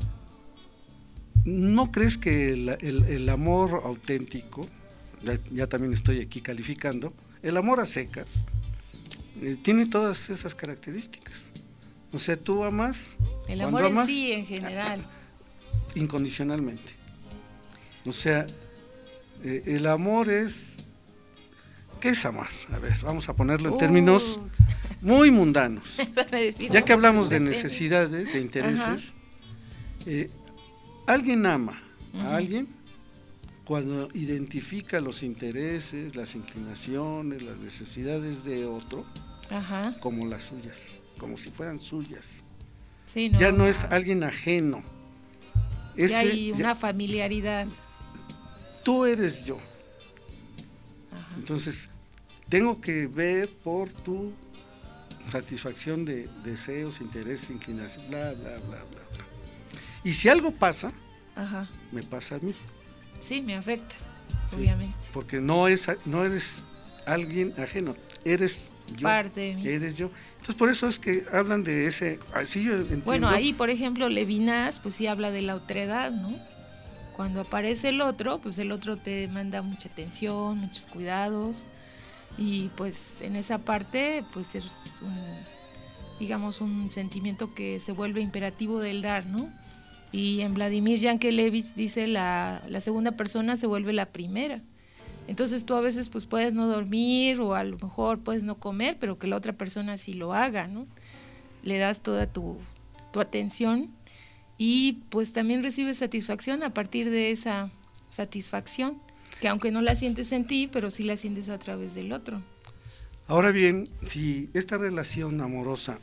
S6: ¿No crees que el, el, el amor auténtico, ya, ya también estoy aquí calificando, el amor a secas, eh, tiene todas esas características? O sea, tú amas...
S7: El amor en amas, sí, en general.
S6: Incondicionalmente. O sea, eh, el amor es... ¿Qué es amar? A ver, vamos a ponerlo en uh. términos muy mundanos.
S7: decir,
S6: ya que hablamos de necesidades, de intereses, eh, alguien ama uh-huh. a alguien cuando identifica los intereses, las inclinaciones, las necesidades de otro
S7: Ajá.
S6: como las suyas, como si fueran suyas.
S7: Sí, no,
S6: ya no es alguien ajeno.
S7: Ese, ya hay una ya, familiaridad.
S6: Tú eres yo. Ajá. Entonces, tengo que ver por tu satisfacción de deseos, intereses, inclinaciones, bla, bla, bla, bla, bla. Y si algo pasa,
S7: Ajá.
S6: me pasa a mí.
S7: Sí, me afecta,
S6: sí,
S7: obviamente.
S6: Porque no es no eres alguien ajeno, eres yo.
S7: Parte de mí.
S6: Eres yo. Entonces, por eso es que hablan de ese, así yo entiendo.
S7: Bueno, ahí, por ejemplo, Levinas, pues sí habla de la otredad, ¿no? Cuando aparece el otro, pues el otro te demanda mucha atención, muchos cuidados, y pues en esa parte, pues es un, digamos, un sentimiento que se vuelve imperativo del dar, ¿no? Y en Vladimir Yankelevich dice la, la segunda persona se vuelve la primera. Entonces tú a veces pues puedes no dormir o a lo mejor puedes no comer, pero que la otra persona sí lo haga, ¿no? Le das toda tu, tu atención y pues también recibes satisfacción a partir de esa satisfacción, que aunque no la sientes en ti, pero sí la sientes a través del otro.
S6: Ahora bien, si esta relación amorosa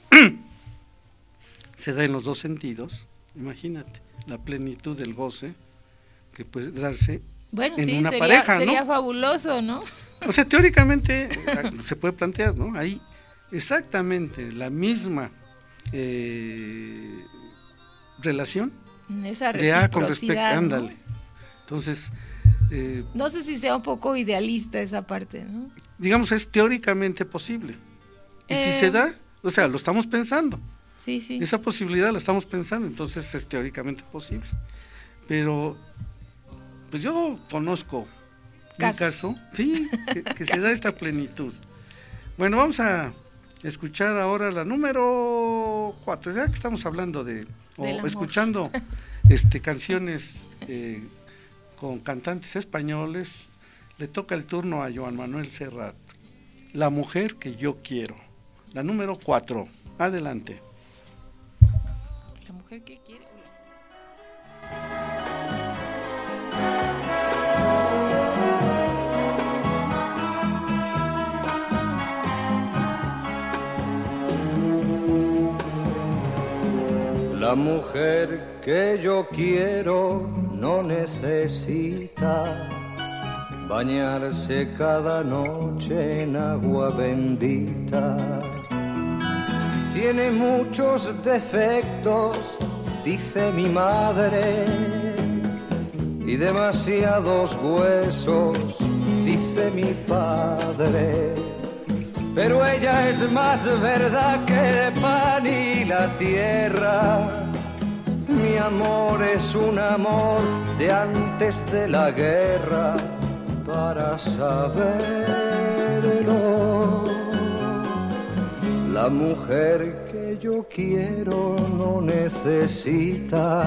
S6: se da en los dos sentidos, imagínate, la plenitud del goce que puede darse
S7: bueno,
S6: en
S7: sí,
S6: una
S7: sería,
S6: pareja,
S7: sería
S6: ¿no?
S7: fabuloso, ¿no?
S6: O sea, teóricamente se puede plantear, ¿no? Ahí exactamente la misma eh, relación
S7: esa
S6: de A con respecto,
S7: reciprocidad,
S6: ándale.
S7: ¿no?
S6: Entonces, eh,
S7: no sé si sea un poco idealista esa parte, ¿no?
S6: digamos, es teóricamente posible. Y
S7: Eh,
S6: si se da, o sea, lo estamos pensando.
S7: Sí, sí.
S6: Esa posibilidad la estamos pensando, entonces es teóricamente posible. Pero, pues yo conozco
S7: Casos.
S6: un caso, sí, que, que se da esta plenitud. Bueno, vamos a escuchar ahora la número cuatro, ya que estamos hablando de, o
S7: Del amor.
S6: escuchando este, canciones eh, con cantantes españoles, le toca el turno a Joan Manuel Serrat, La mujer que yo quiero, la número cuatro, adelante.
S7: La mujer que quiere.
S12: La mujer que yo quiero no necesita bañarse cada noche en agua bendita. Tiene muchos defectos, dice mi madre, y demasiados huesos, dice mi padre. Pero ella es más verdad que el pan y la tierra. Mi amor es un amor de antes de la guerra, para saberlo. La mujer que yo quiero no necesita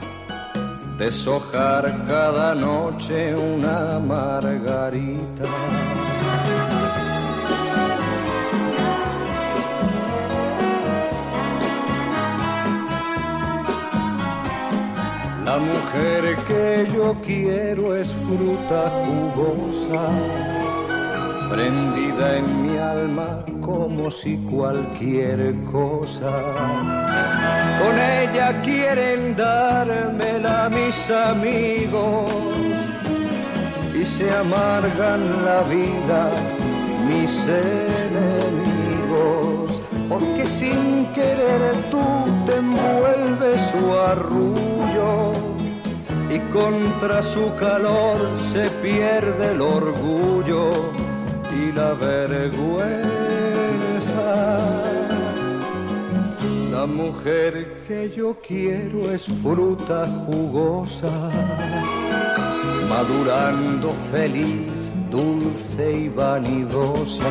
S12: deshojar cada noche una margarita. La mujer que yo quiero es fruta jugosa, prendida en mi alma como si cualquier cosa. Con ella quieren dármela mis amigos y se amargan la vida mis enemigos, porque sin querer tú te envuelves su arrullo y contra su calor se pierde el orgullo y la vergüenza. La mujer que yo quiero es fruta jugosa, madurando feliz, dulce y vanidosa.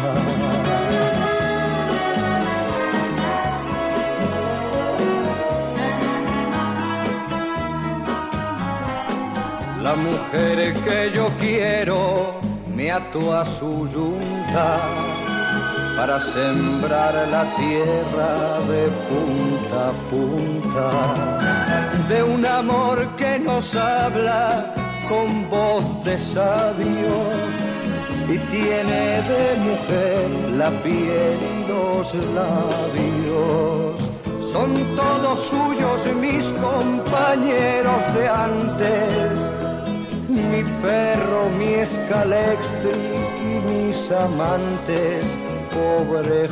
S12: La mujer que yo quiero me ató a su yunta para sembrar la tierra de punta a punta, de un amor que nos habla con voz de sabio y tiene de mujer la piel y los labios. Son todos suyos mis compañeros de antes, mi perro, mi escalextric y mis amantes, pobre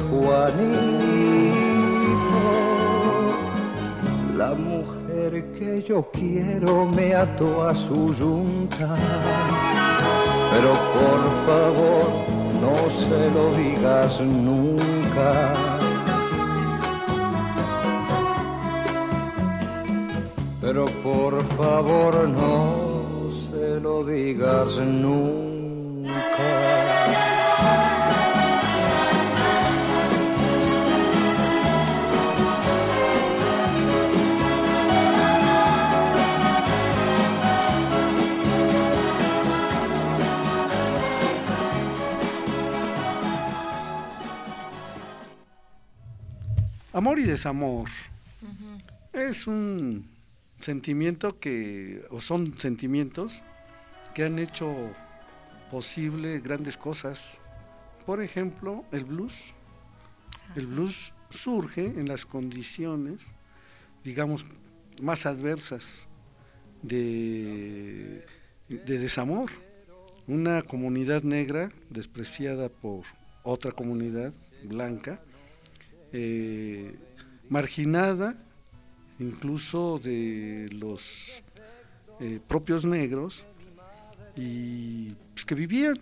S12: Juanito. La mujer que yo quiero me ató a su yunta, pero por favor no se lo digas nunca. Pero por favor no se lo digas nunca.
S6: Amor y desamor. Uh-huh. Es un sentimiento que, o son sentimientos que han hecho posible grandes cosas. Por ejemplo, el blues. El blues surge en las condiciones, digamos, más adversas de, de desamor. Una comunidad negra despreciada por otra comunidad blanca eh, marginada, incluso de los eh, propios negros, y pues, que vivían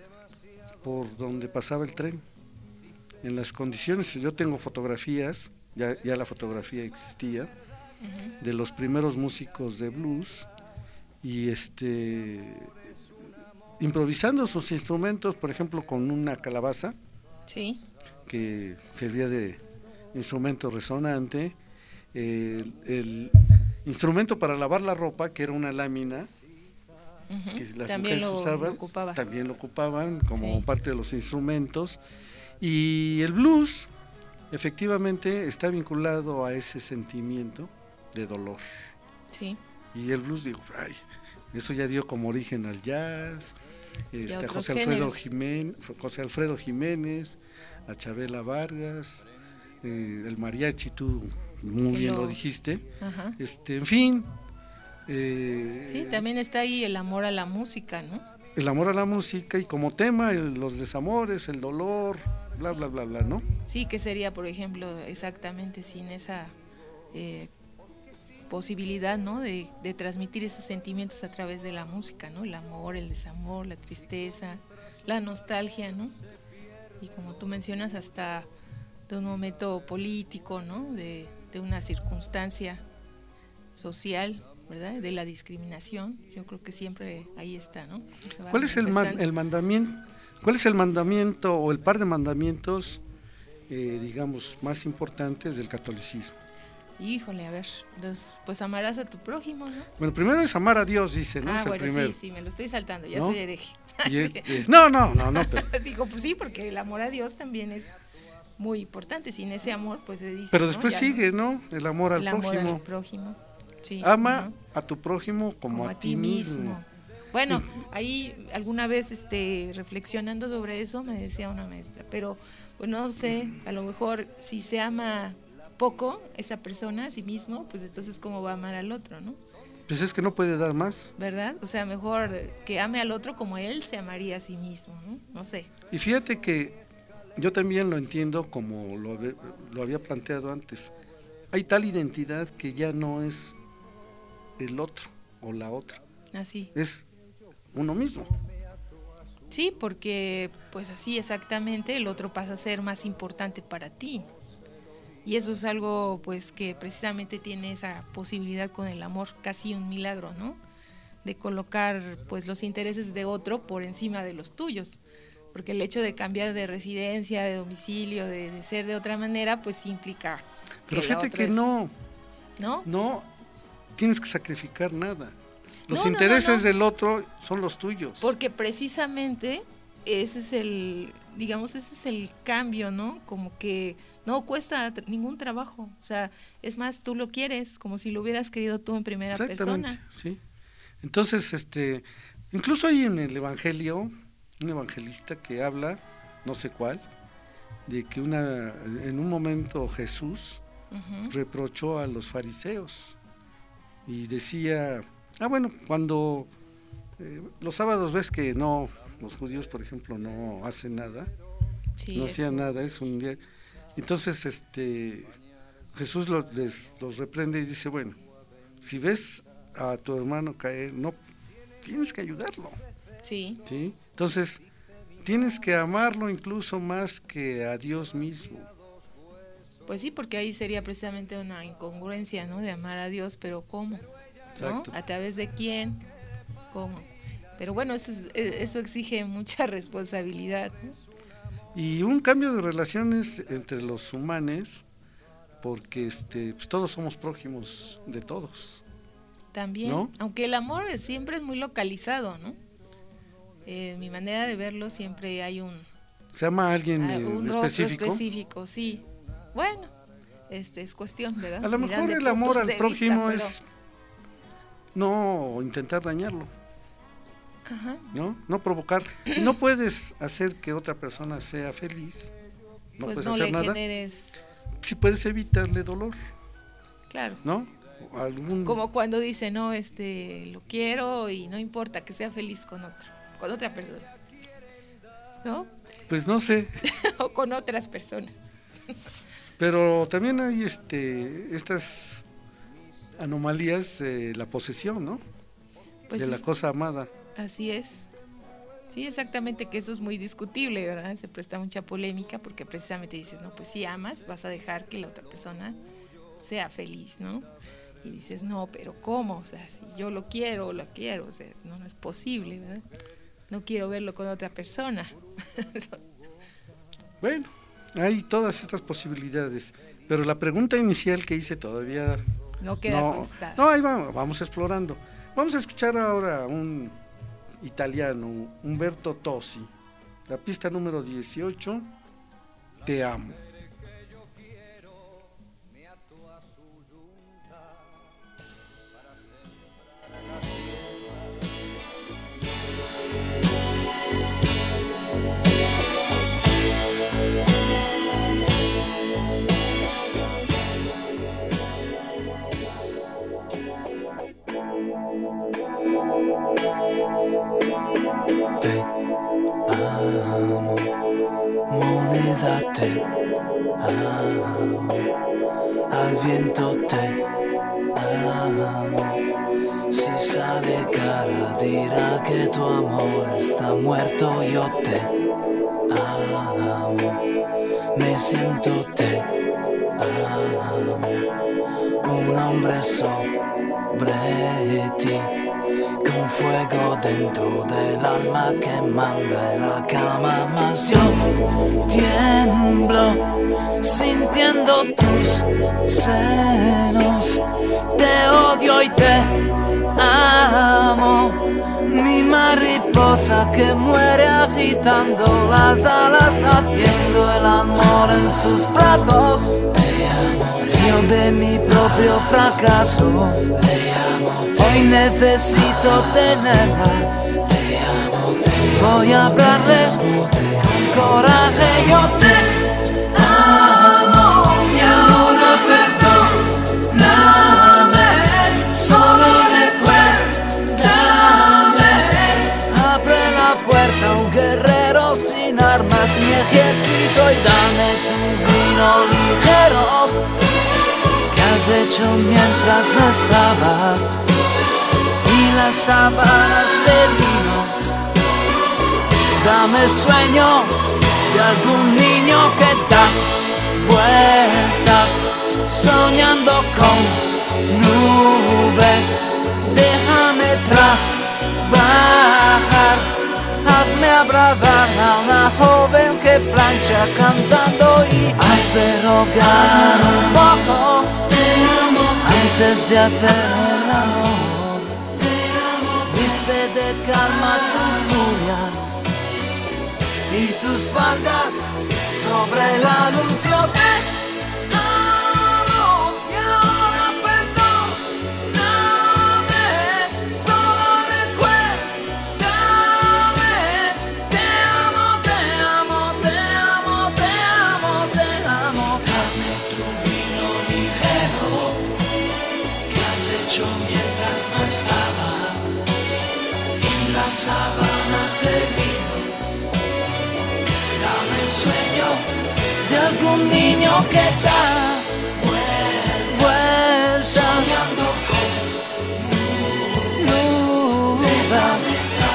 S6: por donde pasaba el tren, en las condiciones. Yo tengo fotografías, ya, ya la fotografía existía, uh-huh. de los primeros músicos de blues, y este improvisando sus instrumentos, por ejemplo, con una calabaza,
S7: sí.
S6: que servía de instrumento resonante, el, el instrumento para lavar la ropa, que era una lámina, uh-huh. que las
S7: también
S6: mujeres
S7: lo,
S6: usaban,
S7: lo ocupaba.
S6: también lo ocupaban como
S7: sí.
S6: parte de los instrumentos, y el blues efectivamente está vinculado a ese sentimiento de dolor.
S7: Sí.
S6: Y el blues, digo, ay, eso ya dio como origen al jazz, este, a José Alfredo Jiménez, José Alfredo Jiménez, a Chabela Vargas, eh, el mariachi, tú muy bien lo, lo dijiste,
S7: ajá.
S6: este, en fin. Eh,
S7: sí, también está ahí el amor a la música, ¿no?
S6: El amor a la música y como tema el, los desamores, el dolor, bla, bla, bla, bla, ¿no?
S7: Sí, que sería, por ejemplo, exactamente sin esa eh, posibilidad, ¿no? De, de transmitir esos sentimientos a través de la música, ¿no? El amor, el desamor, la tristeza, la nostalgia, ¿no? Y como tú mencionas, hasta de un momento político, ¿no? De, de una circunstancia social, ¿verdad? De la discriminación, yo creo que siempre ahí está, ¿no?
S6: ¿Cuál es el, man, el mandamiento? ¿Cuál es el mandamiento o el par de mandamientos, eh, digamos, más importantes del catolicismo?
S7: Híjole, a ver, entonces, pues amarás a tu prójimo, ¿no?
S6: Bueno, primero es amar a Dios, dice, ¿no?
S7: Ah,
S6: es el
S7: bueno,
S6: primero.
S7: sí, sí, me lo estoy saltando, ya
S6: ¿no?
S7: soy hereje.
S6: Y es, eh, no, no, no, no. Pero...
S7: Digo, pues sí, porque el amor a Dios también es muy importante, sin ese amor, pues se dice,
S6: pero después
S7: ¿no?
S6: sigue, ¿no? El amor al
S7: el
S6: prójimo.
S7: Amor al prójimo. Sí,
S6: ama
S7: ¿no?
S6: a tu prójimo como, como a, a ti mismo. mismo.
S7: Bueno, ahí alguna vez este reflexionando sobre eso me decía una maestra, pero pues no sé, a lo mejor si se ama poco esa persona a sí mismo, pues entonces cómo va a amar al otro, ¿no?
S6: Pues es que no puede dar más.
S7: ¿Verdad? O sea, mejor que ame al otro como él se amaría a sí mismo, ¿no? No sé.
S6: Y fíjate que yo también lo entiendo como lo, lo había planteado antes. Hay tal identidad que ya no es el otro o la otra.
S7: Así.
S6: Es uno mismo.
S7: Sí, porque pues así exactamente el otro pasa a ser más importante para ti. Y eso es algo pues que precisamente tiene esa posibilidad con el amor, casi un milagro, ¿no? De colocar pues los intereses de otro por encima de los tuyos. Porque el hecho de cambiar de residencia, de domicilio, de, de ser de otra manera, pues implica.
S6: Pero que fíjate que es, no,
S7: no,
S6: no tienes que sacrificar nada. Los
S7: no,
S6: intereses
S7: no, no, no.
S6: del otro son los tuyos.
S7: Porque precisamente ese es el, digamos, ese es el cambio, ¿no? Como que no cuesta ningún trabajo. O sea, es más, tú lo quieres, como si lo hubieras querido tú en primera
S6: Exactamente,
S7: persona.
S6: Sí. Entonces, este, incluso hay en el Evangelio un evangelista que habla, no sé cuál, de que una, en un momento Jesús uh-huh. reprochó a los fariseos y decía, ah bueno, cuando eh, los sábados ves que no, los judíos por ejemplo no hacen nada, sí, no hacían nada, es un día, entonces este Jesús lo, les, los reprende y dice, bueno, si ves a tu hermano caer, no, tienes que ayudarlo.
S7: Sí.
S6: ¿Sí? Entonces, tienes que amarlo incluso más que a Dios mismo.
S7: Pues sí, porque ahí sería precisamente una incongruencia, ¿no? De amar a Dios, pero ¿cómo? ¿No? ¿A través de quién? ¿Cómo? Pero bueno, eso, es, eso exige mucha responsabilidad, ¿no?
S6: Y un cambio de relaciones entre los humanos, porque este, pues todos somos prójimos de todos.
S7: También,
S6: ¿no?
S7: Aunque el amor siempre es muy localizado, ¿no? Eh, mi manera de verlo siempre hay un...
S6: ¿Se ama a alguien
S7: a, un
S6: específico?
S7: específico, sí. Bueno, este es cuestión, ¿verdad?
S6: A lo mejor el amor al prójimo vista, es pero... no intentar dañarlo.
S7: Ajá.
S6: ¿No? No provocar. Si no puedes hacer que otra persona sea feliz, no
S7: pues
S6: puedes
S7: no
S6: hacer
S7: le
S6: nada.
S7: Generes...
S6: Si puedes evitarle dolor.
S7: Claro.
S6: ¿No? Algún...
S7: Como cuando dice, no, este, lo quiero y no importa que sea feliz con otro, con otra persona, ¿no?
S6: Pues no sé.
S7: O con otras personas.
S6: Pero también hay este estas anomalías, eh, la posesión, ¿no?
S7: Pues
S6: de la
S7: es,
S6: cosa amada.
S7: Así es. Sí, exactamente, que eso es muy discutible, ¿verdad? Se presta mucha polémica porque precisamente dices, no, pues si amas, vas a dejar que la otra persona sea feliz, ¿no? Y dices, no, pero ¿cómo? O sea, si yo lo quiero, lo quiero, o sea, no, no es posible, ¿verdad? No quiero verlo con otra persona.
S6: Bueno, hay todas estas posibilidades, pero la pregunta inicial que hice todavía
S7: no queda
S6: no,
S7: contestada.
S6: No, ahí vamos, vamos explorando. Vamos a escuchar ahora a un italiano, Umberto Tozzi, la pista número dieciocho, Te amo.
S13: Te amo, moneda te amo, al viento te amo. Si sale cara dirá que tu amor está muerto, yo te amo, me siento te amo, un hombre sobre ti, con fuego dentro del alma que manda en la cama, mas yo tiemblo sintiendo tus senos, te odio y te amo, mi mariposa que muere agitando las alas, haciendo el amor en sus brazos. Te amo, yo de mi propio fracaso, te amo, te hoy necesito tenerla. Te amo, te voy a hablarle amo, te con coraje. Yo te amo y ahora perdóname, solo recuérdame. Abre la puerta a un guerrero sin armas ni ejército y dame tu vino ligero que has hecho mientras no estaba, y las sábanas de vino. Dame sueño de algún niño que da vueltas soñando con nubes. Déjame trabajar, hazme abrazar a una joven que plancha cantando y hazme rogar un poco antes de hacer el amor. Viste de calma tu furia y tus faldas sobre la luz. Yo te amo y ahora perdóname, solo recuérdame. Te amo, te amo, te amo, te amo, te amo. Dame tu vino ligero que has hecho mientras no estaba, en las sábanas de vino. Dame el sueño de algún niño que da vueltas soñando con nubes.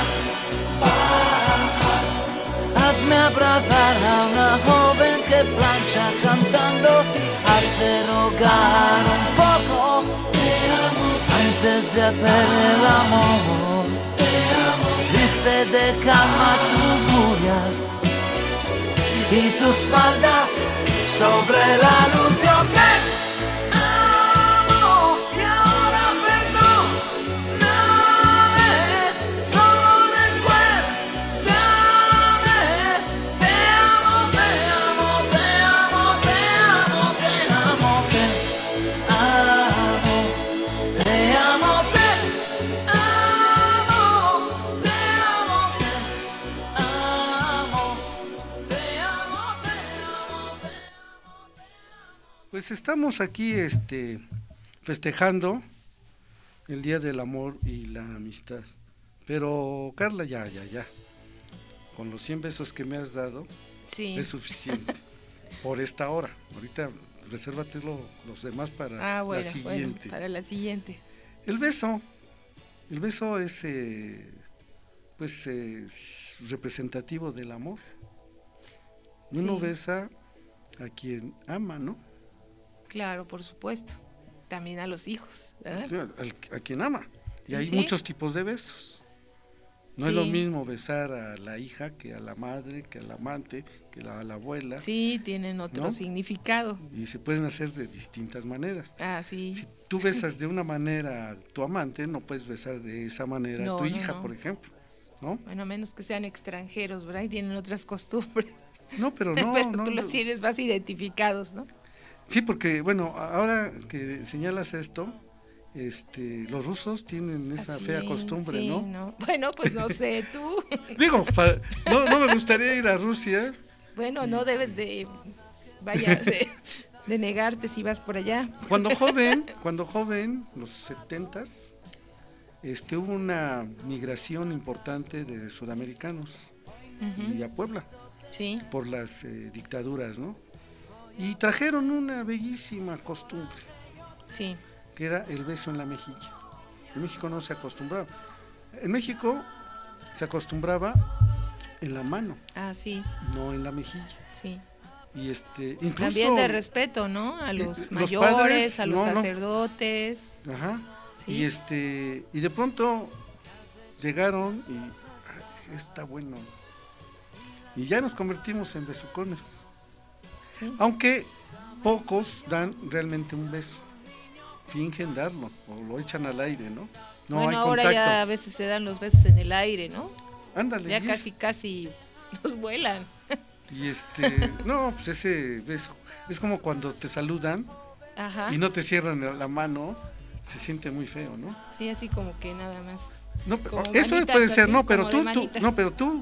S13: Hazme abrazar a una joven que plancha cantando, hazte rogar un poco antes de hacer el amor. Viste de calma tu furia y tus faldas sobre la luz. Yo te amo y ahora perdóname, solo recuérdame. Te amo, te amo, te amo, te amo, te amo, te amo, te amo, te
S6: Pues estamos aquí este, festejando el Día del Amor y la Amistad. Pero Carla, ya, ya, ya. Con los cien besos que me has dado,
S7: sí,
S6: es suficiente por esta hora. Ahorita resérvatelo los demás para
S7: ah, bueno,
S6: la siguiente.
S7: Bueno, para la siguiente.
S6: El beso, el beso es, eh, pues, eh, es representativo del amor. Uno
S7: Sí.
S6: besa a quien ama, ¿no?
S7: Claro, por supuesto. También a los hijos, ¿verdad?
S6: Sí, al- a quien ama. Y hay
S7: Sí.
S6: muchos tipos de besos. No
S7: Sí.
S6: es lo mismo besar a la hija que a la madre, que al amante, que a la abuela.
S7: Sí, tienen otro
S6: ¿no?
S7: significado.
S6: Y se pueden hacer de distintas maneras.
S7: Ah, sí.
S6: Si tú besas de una manera a tu amante, no puedes besar de esa manera
S7: No,
S6: a tu
S7: no,
S6: hija,
S7: no.
S6: por ejemplo, ¿no?
S7: Bueno, a menos que sean extranjeros, ¿verdad? Y tienen otras costumbres.
S6: No, pero no,
S7: pero
S6: no,
S7: tú los
S6: no.
S7: tienes más identificados, ¿no?
S6: Sí, porque, bueno, ahora que señalas esto, este, los rusos tienen esa
S7: Así,
S6: fea costumbre,
S7: sí,
S6: ¿no?
S7: Bueno, pues no sé, tú.
S6: Digo, fa- no, no me gustaría ir a Rusia.
S7: Bueno, no debes de, vaya, de, de negarte si vas por allá.
S6: Cuando joven, cuando joven, los setentas, este, hubo una migración importante de sudamericanos
S7: Ujú.
S6: y a Puebla
S7: Sí,
S6: por las eh, dictaduras, ¿no? Y trajeron una bellísima costumbre,
S7: sí.
S6: que era el beso en la mejilla. En México no se acostumbraba. En México se acostumbraba en la mano,
S7: Ah, sí,
S6: no en la mejilla.
S7: sí.
S6: Y este, incluso
S7: También de respeto, ¿no? A los
S6: los
S7: mayores,
S6: padres,
S7: a los
S6: no, no.
S7: sacerdotes.
S6: Ajá.
S7: Sí.
S6: Y este, y de pronto llegaron y ah, está bueno. Y ya nos convertimos en besucones.
S7: Sí.
S6: Aunque pocos dan realmente un beso. Fingen darlo o lo echan al aire, ¿no? No
S7: bueno,
S6: hay
S7: ahora
S6: contacto.
S7: ya a veces se dan los besos en el aire, ¿no?
S6: Ándale.
S7: Ya
S6: y es-
S7: casi, casi nos vuelan.
S6: Y este, no, pues ese beso es como cuando te saludan
S7: Ajá.
S6: y no te cierran la la mano, se siente muy feo, ¿no?
S7: Sí, así como que nada más.
S6: No, pero
S7: Como
S6: eso
S7: manitas
S6: puede ser,
S7: así,
S6: no, pero
S7: como
S6: tú,
S7: de
S6: tú,
S7: manitas.
S6: no, pero tú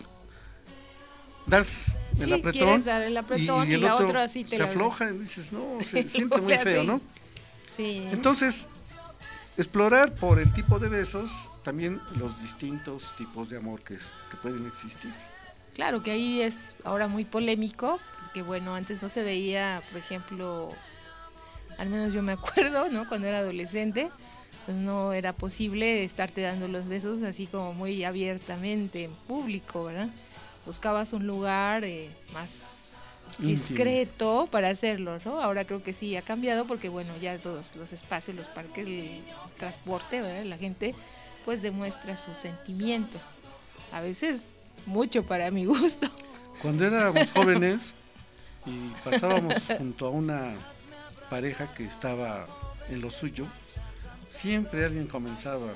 S6: das el
S7: Sí,
S6: apretón,
S7: quieres dar el apretón y
S6: el
S7: la
S6: otro
S7: otra así te
S6: se
S7: la-
S6: afloja y dices, no, se
S7: Y
S6: siente muy
S7: huele
S6: feo,
S7: así.
S6: ¿no?
S7: Sí.
S6: Entonces, explorar por el tipo de besos también los distintos tipos de amor que, es- que pueden existir.
S7: Claro que ahí es ahora muy polémico, que bueno, antes no se veía, por ejemplo, al menos yo me acuerdo, ¿no? Cuando era adolescente, pues no era posible estarte dando los besos así como muy abiertamente en público, ¿verdad? Buscabas un lugar eh, más
S6: Íntimo.
S7: discreto para hacerlo, ¿no? Ahora creo que sí ha cambiado porque bueno, ya todos los espacios, los parques, el transporte, ¿verdad? La gente pues demuestra sus sentimientos. A veces mucho para mi gusto.
S6: Cuando éramos jóvenes y pasábamos junto a una pareja que estaba en lo suyo, siempre alguien comenzaba,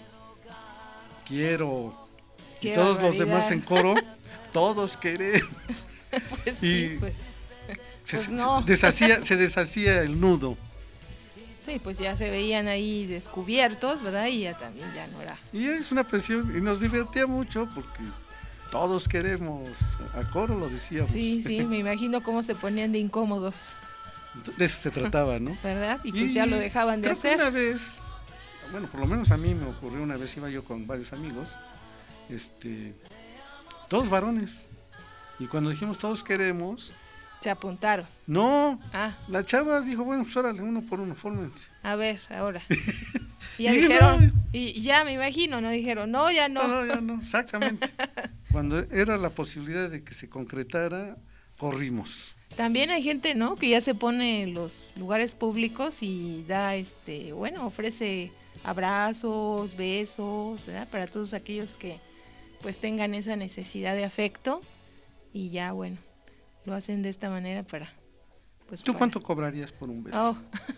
S6: quiero, y
S7: Qué
S6: todos los
S7: barbaridad.
S6: demás en coro, todos queremos.
S7: Pues
S6: Y
S7: sí, pues,
S6: Se,
S7: pues
S6: se
S7: no.
S6: deshacía, se deshacía el nudo.
S7: Sí, pues ya se veían ahí descubiertos, ¿verdad? Y ya también ya no era.
S6: Y es una presión, y nos divertía mucho porque todos queremos, a coro lo decíamos.
S7: Sí, sí, me imagino cómo se ponían de incómodos,
S6: De eso se trataba, ¿no?
S7: ¿verdad? Y pues ya lo dejaban de
S6: creo que
S7: hacer.
S6: una vez, bueno, por lo menos a mí me ocurrió una vez, iba yo con varios amigos, este, todos varones. Y cuando dijimos todos queremos,
S7: Se apuntaron.
S6: no,
S7: Ah,
S6: la chava dijo, bueno, pues órale, uno por uno, fórmense.
S7: a ver, ahora. Y ya
S6: Y
S7: dijeron, y y ya me imagino, ¿no? Dijeron, no, ya no.
S6: No, no, ya no, exactamente. Cuando era la posibilidad de que se concretara, corrimos.
S7: También hay gente, ¿no? Que ya se pone en los lugares públicos y da, este, bueno, ofrece abrazos, besos, ¿verdad? Para todos aquellos que pues tengan esa necesidad de afecto y ya, bueno, lo hacen de esta manera para, pues.
S6: ¿Tú
S7: para-
S6: cuánto cobrarías por un beso?
S7: Oh.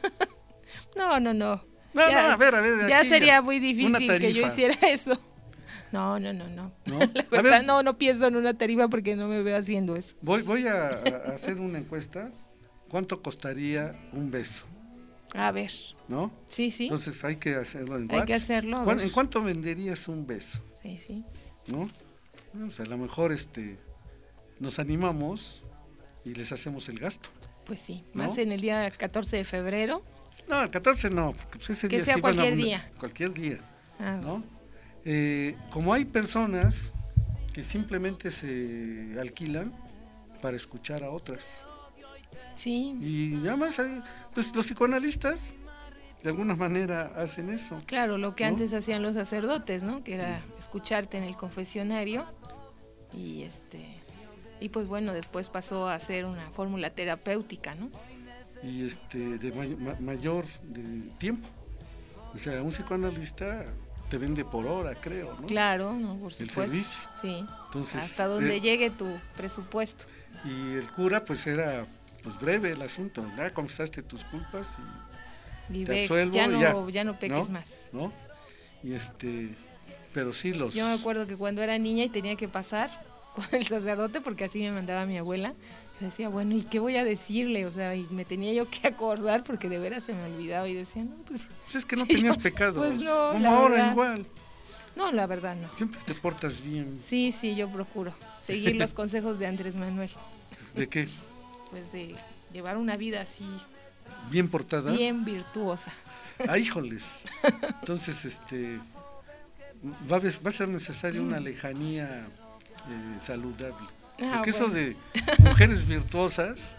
S7: No, no, no.
S6: No,
S7: Ya-
S6: no, a ver, a ver, de
S7: Ya
S6: aquí
S7: sería
S6: ya,
S7: muy
S6: una
S7: difícil que yo
S6: tarifa.
S7: hiciera eso. No, no, no, no.
S6: ¿No?
S7: La
S6: A
S7: verdad,
S6: ver.
S7: no, no pienso en una tarifa porque no me veo haciendo eso.
S6: Voy, voy a, a hacer una encuesta. ¿Cuánto costaría un beso?
S7: A ver,
S6: ¿No?
S7: sí, sí.
S6: Entonces hay que hacerlo en
S7: Hay
S6: WhatsApp.
S7: que hacerlo, a
S6: ¿Cuán-
S7: ver.
S6: ¿En cuánto venderías un beso?
S7: Sí, sí.
S6: ¿No? Bueno, pues a lo mejor este, nos animamos y les hacemos el gasto.
S7: Pues sí,
S6: ¿No?
S7: más en el día catorce de febrero.
S6: No, el catorce no, porque pues ese
S7: Que
S6: día
S7: sea
S6: sí van a
S7: cualquier
S6: abundar-
S7: día.
S6: Cualquier día,
S7: Ah,
S6: ¿no? Eh, como hay personas que simplemente se alquilan para escuchar a otras.
S7: Sí.
S6: Y además, pues los psicoanalistas de alguna manera hacen eso.
S7: Claro, lo que
S6: ¿no?
S7: antes hacían los sacerdotes, ¿no? Que era escucharte en el confesionario y este y pues bueno, después pasó a ser una fórmula terapéutica, ¿no?
S6: Y este de may- ma- mayor de tiempo. O sea, un psicoanalista te vende por hora, creo, ¿no?
S7: Claro, no, por supuesto.
S6: El servicio.
S7: Sí.
S6: Entonces,
S7: hasta donde
S6: eh,
S7: llegue tu presupuesto.
S6: Y el cura pues era pues breve el asunto, ya confesaste tus culpas y,
S7: Y
S6: te
S7: ve,
S6: absuelvo,
S7: ya no,
S6: ya,
S7: ya no peques
S6: ¿no?
S7: más.
S6: ¿no? Y este, pero sí los...
S7: Yo me acuerdo que cuando era niña y tenía que pasar con el sacerdote, porque así me mandaba mi abuela, yo decía, bueno, ¿y qué voy a decirle? O sea, y me tenía yo que acordar porque de veras se me olvidaba y decía, no, pues...
S6: Pues es que no
S7: sí,
S6: tenías
S7: yo,
S6: pecados,
S7: pues no,
S6: como
S7: la
S6: ahora
S7: verdad.
S6: igual.
S7: No, la verdad no.
S6: Siempre te portas bien.
S7: Sí, sí, yo procuro seguir los consejos de Andrés Manuel.
S6: ¿De qué?
S7: Pues de llevar una vida así...
S6: Bien portada.
S7: Bien virtuosa.
S6: Ah, híjoles. Entonces, este, va a, va a ser necesaria una lejanía eh, saludable.
S7: Ah,
S6: Porque
S7: bueno.
S6: eso de mujeres virtuosas,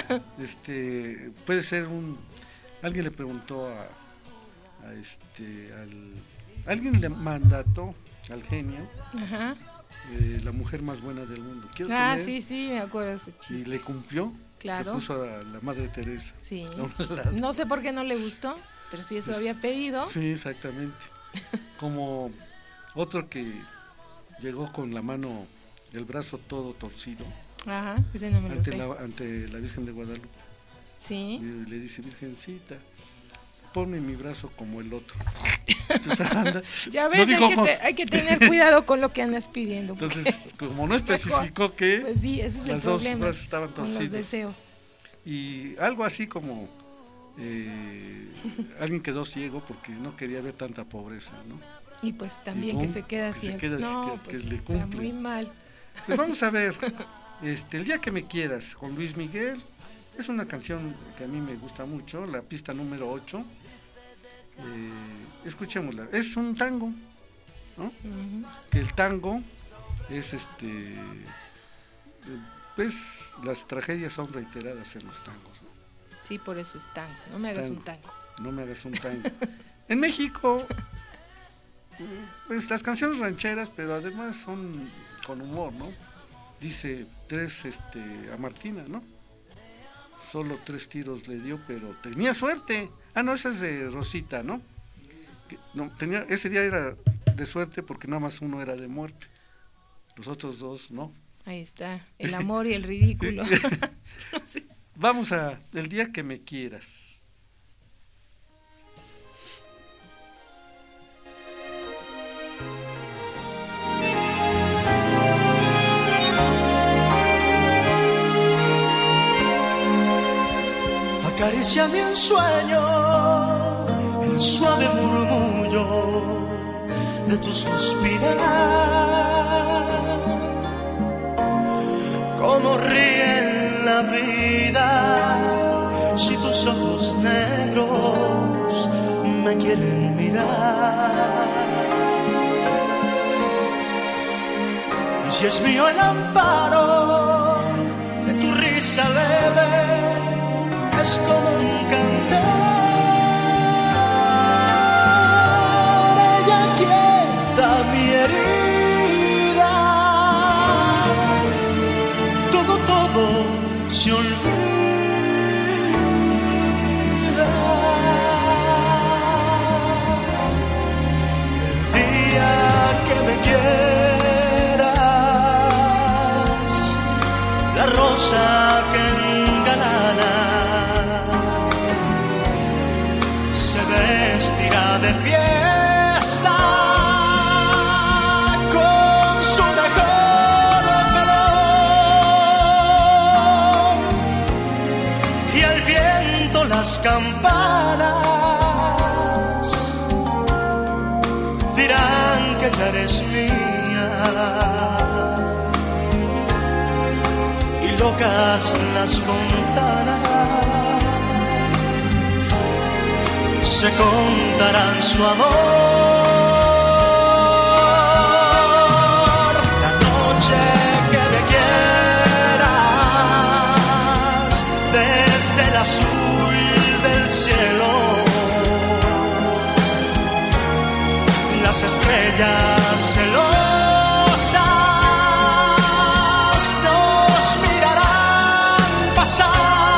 S6: este, puede ser un... Alguien le preguntó a, a este, al... Alguien le mandató al genio,
S7: Ajá.
S6: eh, la mujer más buena del mundo. Quiero
S7: Ah,
S6: tener,
S7: sí, sí, me acuerdo de ese chiste.
S6: y le cumplió.
S7: Claro.
S6: Le puso a la Madre Teresa.
S7: Sí.
S6: a un lado.
S7: No sé por qué no le gustó, pero sí eso
S6: Pues,
S7: había pedido.
S6: Sí, exactamente. Como otro que llegó con la mano, el brazo todo torcido.
S7: Ajá, ese no me lo
S6: ante
S7: sé.
S6: la, ante la Virgen de Guadalupe.
S7: Sí.
S6: Y le dice, Virgencita, ponme mi brazo como el otro. Entonces, anda,
S7: Ya ves,
S6: no
S7: hay,
S6: dijo
S7: que
S6: con-
S7: te- hay que tener cuidado con lo que andas pidiendo. porque-
S6: Entonces, como no especificó que
S7: Pues sí, ese es el
S6: las dos
S7: problema
S6: brazos estaban
S7: con los
S6: torcidos.
S7: deseos.
S6: Y algo así como eh, alguien quedó ciego porque no quería ver tanta pobreza, ¿no?
S7: Y pues también
S6: Y
S7: que
S6: cum-
S7: se queda
S6: que se
S7: así.
S6: queda así,
S7: No,
S6: que-
S7: pues
S6: que le
S7: está
S6: cumple.
S7: muy mal.
S6: Pues vamos a ver, este, El día que me quieras, con Luis Miguel. Es una canción que a mí me gusta mucho, la pista número ocho. Eh, escuchémosla. Es un tango, ¿no?
S7: Ujú.
S6: Que el tango es este, eh, pues las tragedias son reiteradas en los tangos, ¿no?
S7: Sí, por eso es tango. No me hagas
S6: Tango.
S7: un tango.
S6: No me hagas un tango. En México, pues las canciones rancheras, pero además son con humor, ¿no? Dice tres, este, a Martina, ¿no? Solo tres tiros le dio, pero tenía suerte. Ah, no, esa es de Rosita, ¿no? Que, no tenía, ese día era de suerte porque nada más uno era de muerte. Los otros dos, ¿no?
S7: Ahí está, el amor y el ridículo. No sé.
S6: Vamos a El día que me quieras.
S5: Acariciame en sueño el suave murmullo de tu suspirar, como ríe en la vida si tus ojos negros me quieren mirar. Y si es mío el amparo de tu risa leve, es como un cantar, ella quieta mi herida, todo, todo se olvida. El día que me quieras, la rosa que engalana se vestirá de fiesta con su mejor calor, y al viento las campanas dirán que ya eres mía, y locas las fontanas se contarán su amor. La noche que me quieras, de desde el azul del cielo. Las estrellas celosas nos mirarán pasar.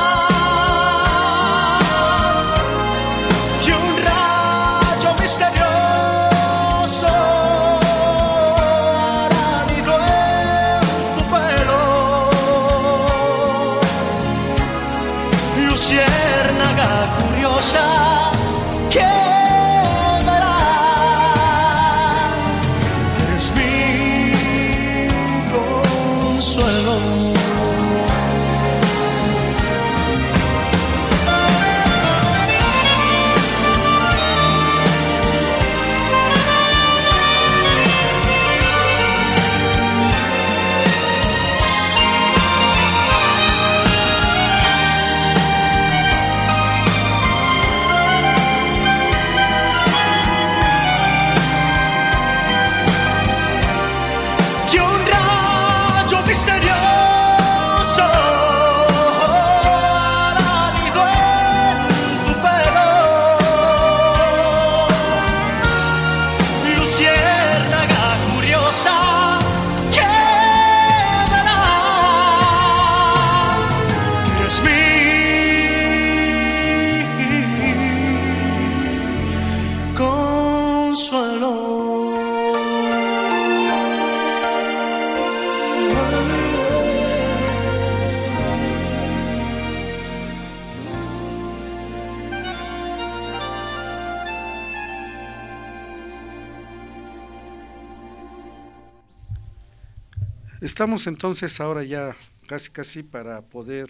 S6: Estamos entonces ahora ya casi casi para poder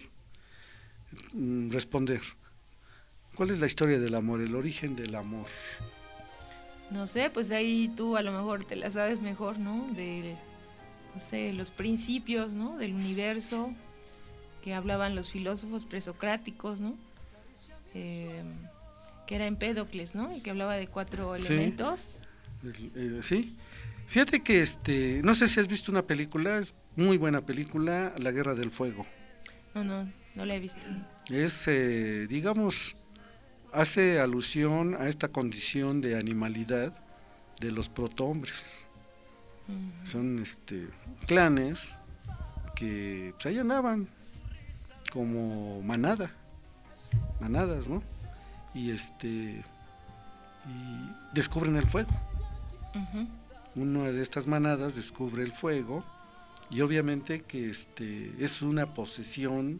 S6: mm, responder. ¿Cuál es la historia del amor, el origen del amor?
S7: No sé, pues ahí tú a lo mejor te la sabes mejor, ¿no? De, no sé, los principios, ¿no? Del universo que hablaban los filósofos presocráticos, ¿no? Eh, que era Empédocles, ¿no? Y que hablaba de cuatro
S6: Sí.
S7: elementos.
S6: Eh, sí. Fíjate que este, no sé si has visto una película, es muy buena película, La Guerra del Fuego.
S7: No, no, no la he visto.
S6: Es, eh, digamos, hace alusión a esta condición de animalidad de los protohombres. Uh-huh. Son este clanes que pues, ahí andaban como manada, manadas, ¿no? Y este y descubren el fuego. Uh-huh. Una de estas manadas descubre el fuego y obviamente que este es una posesión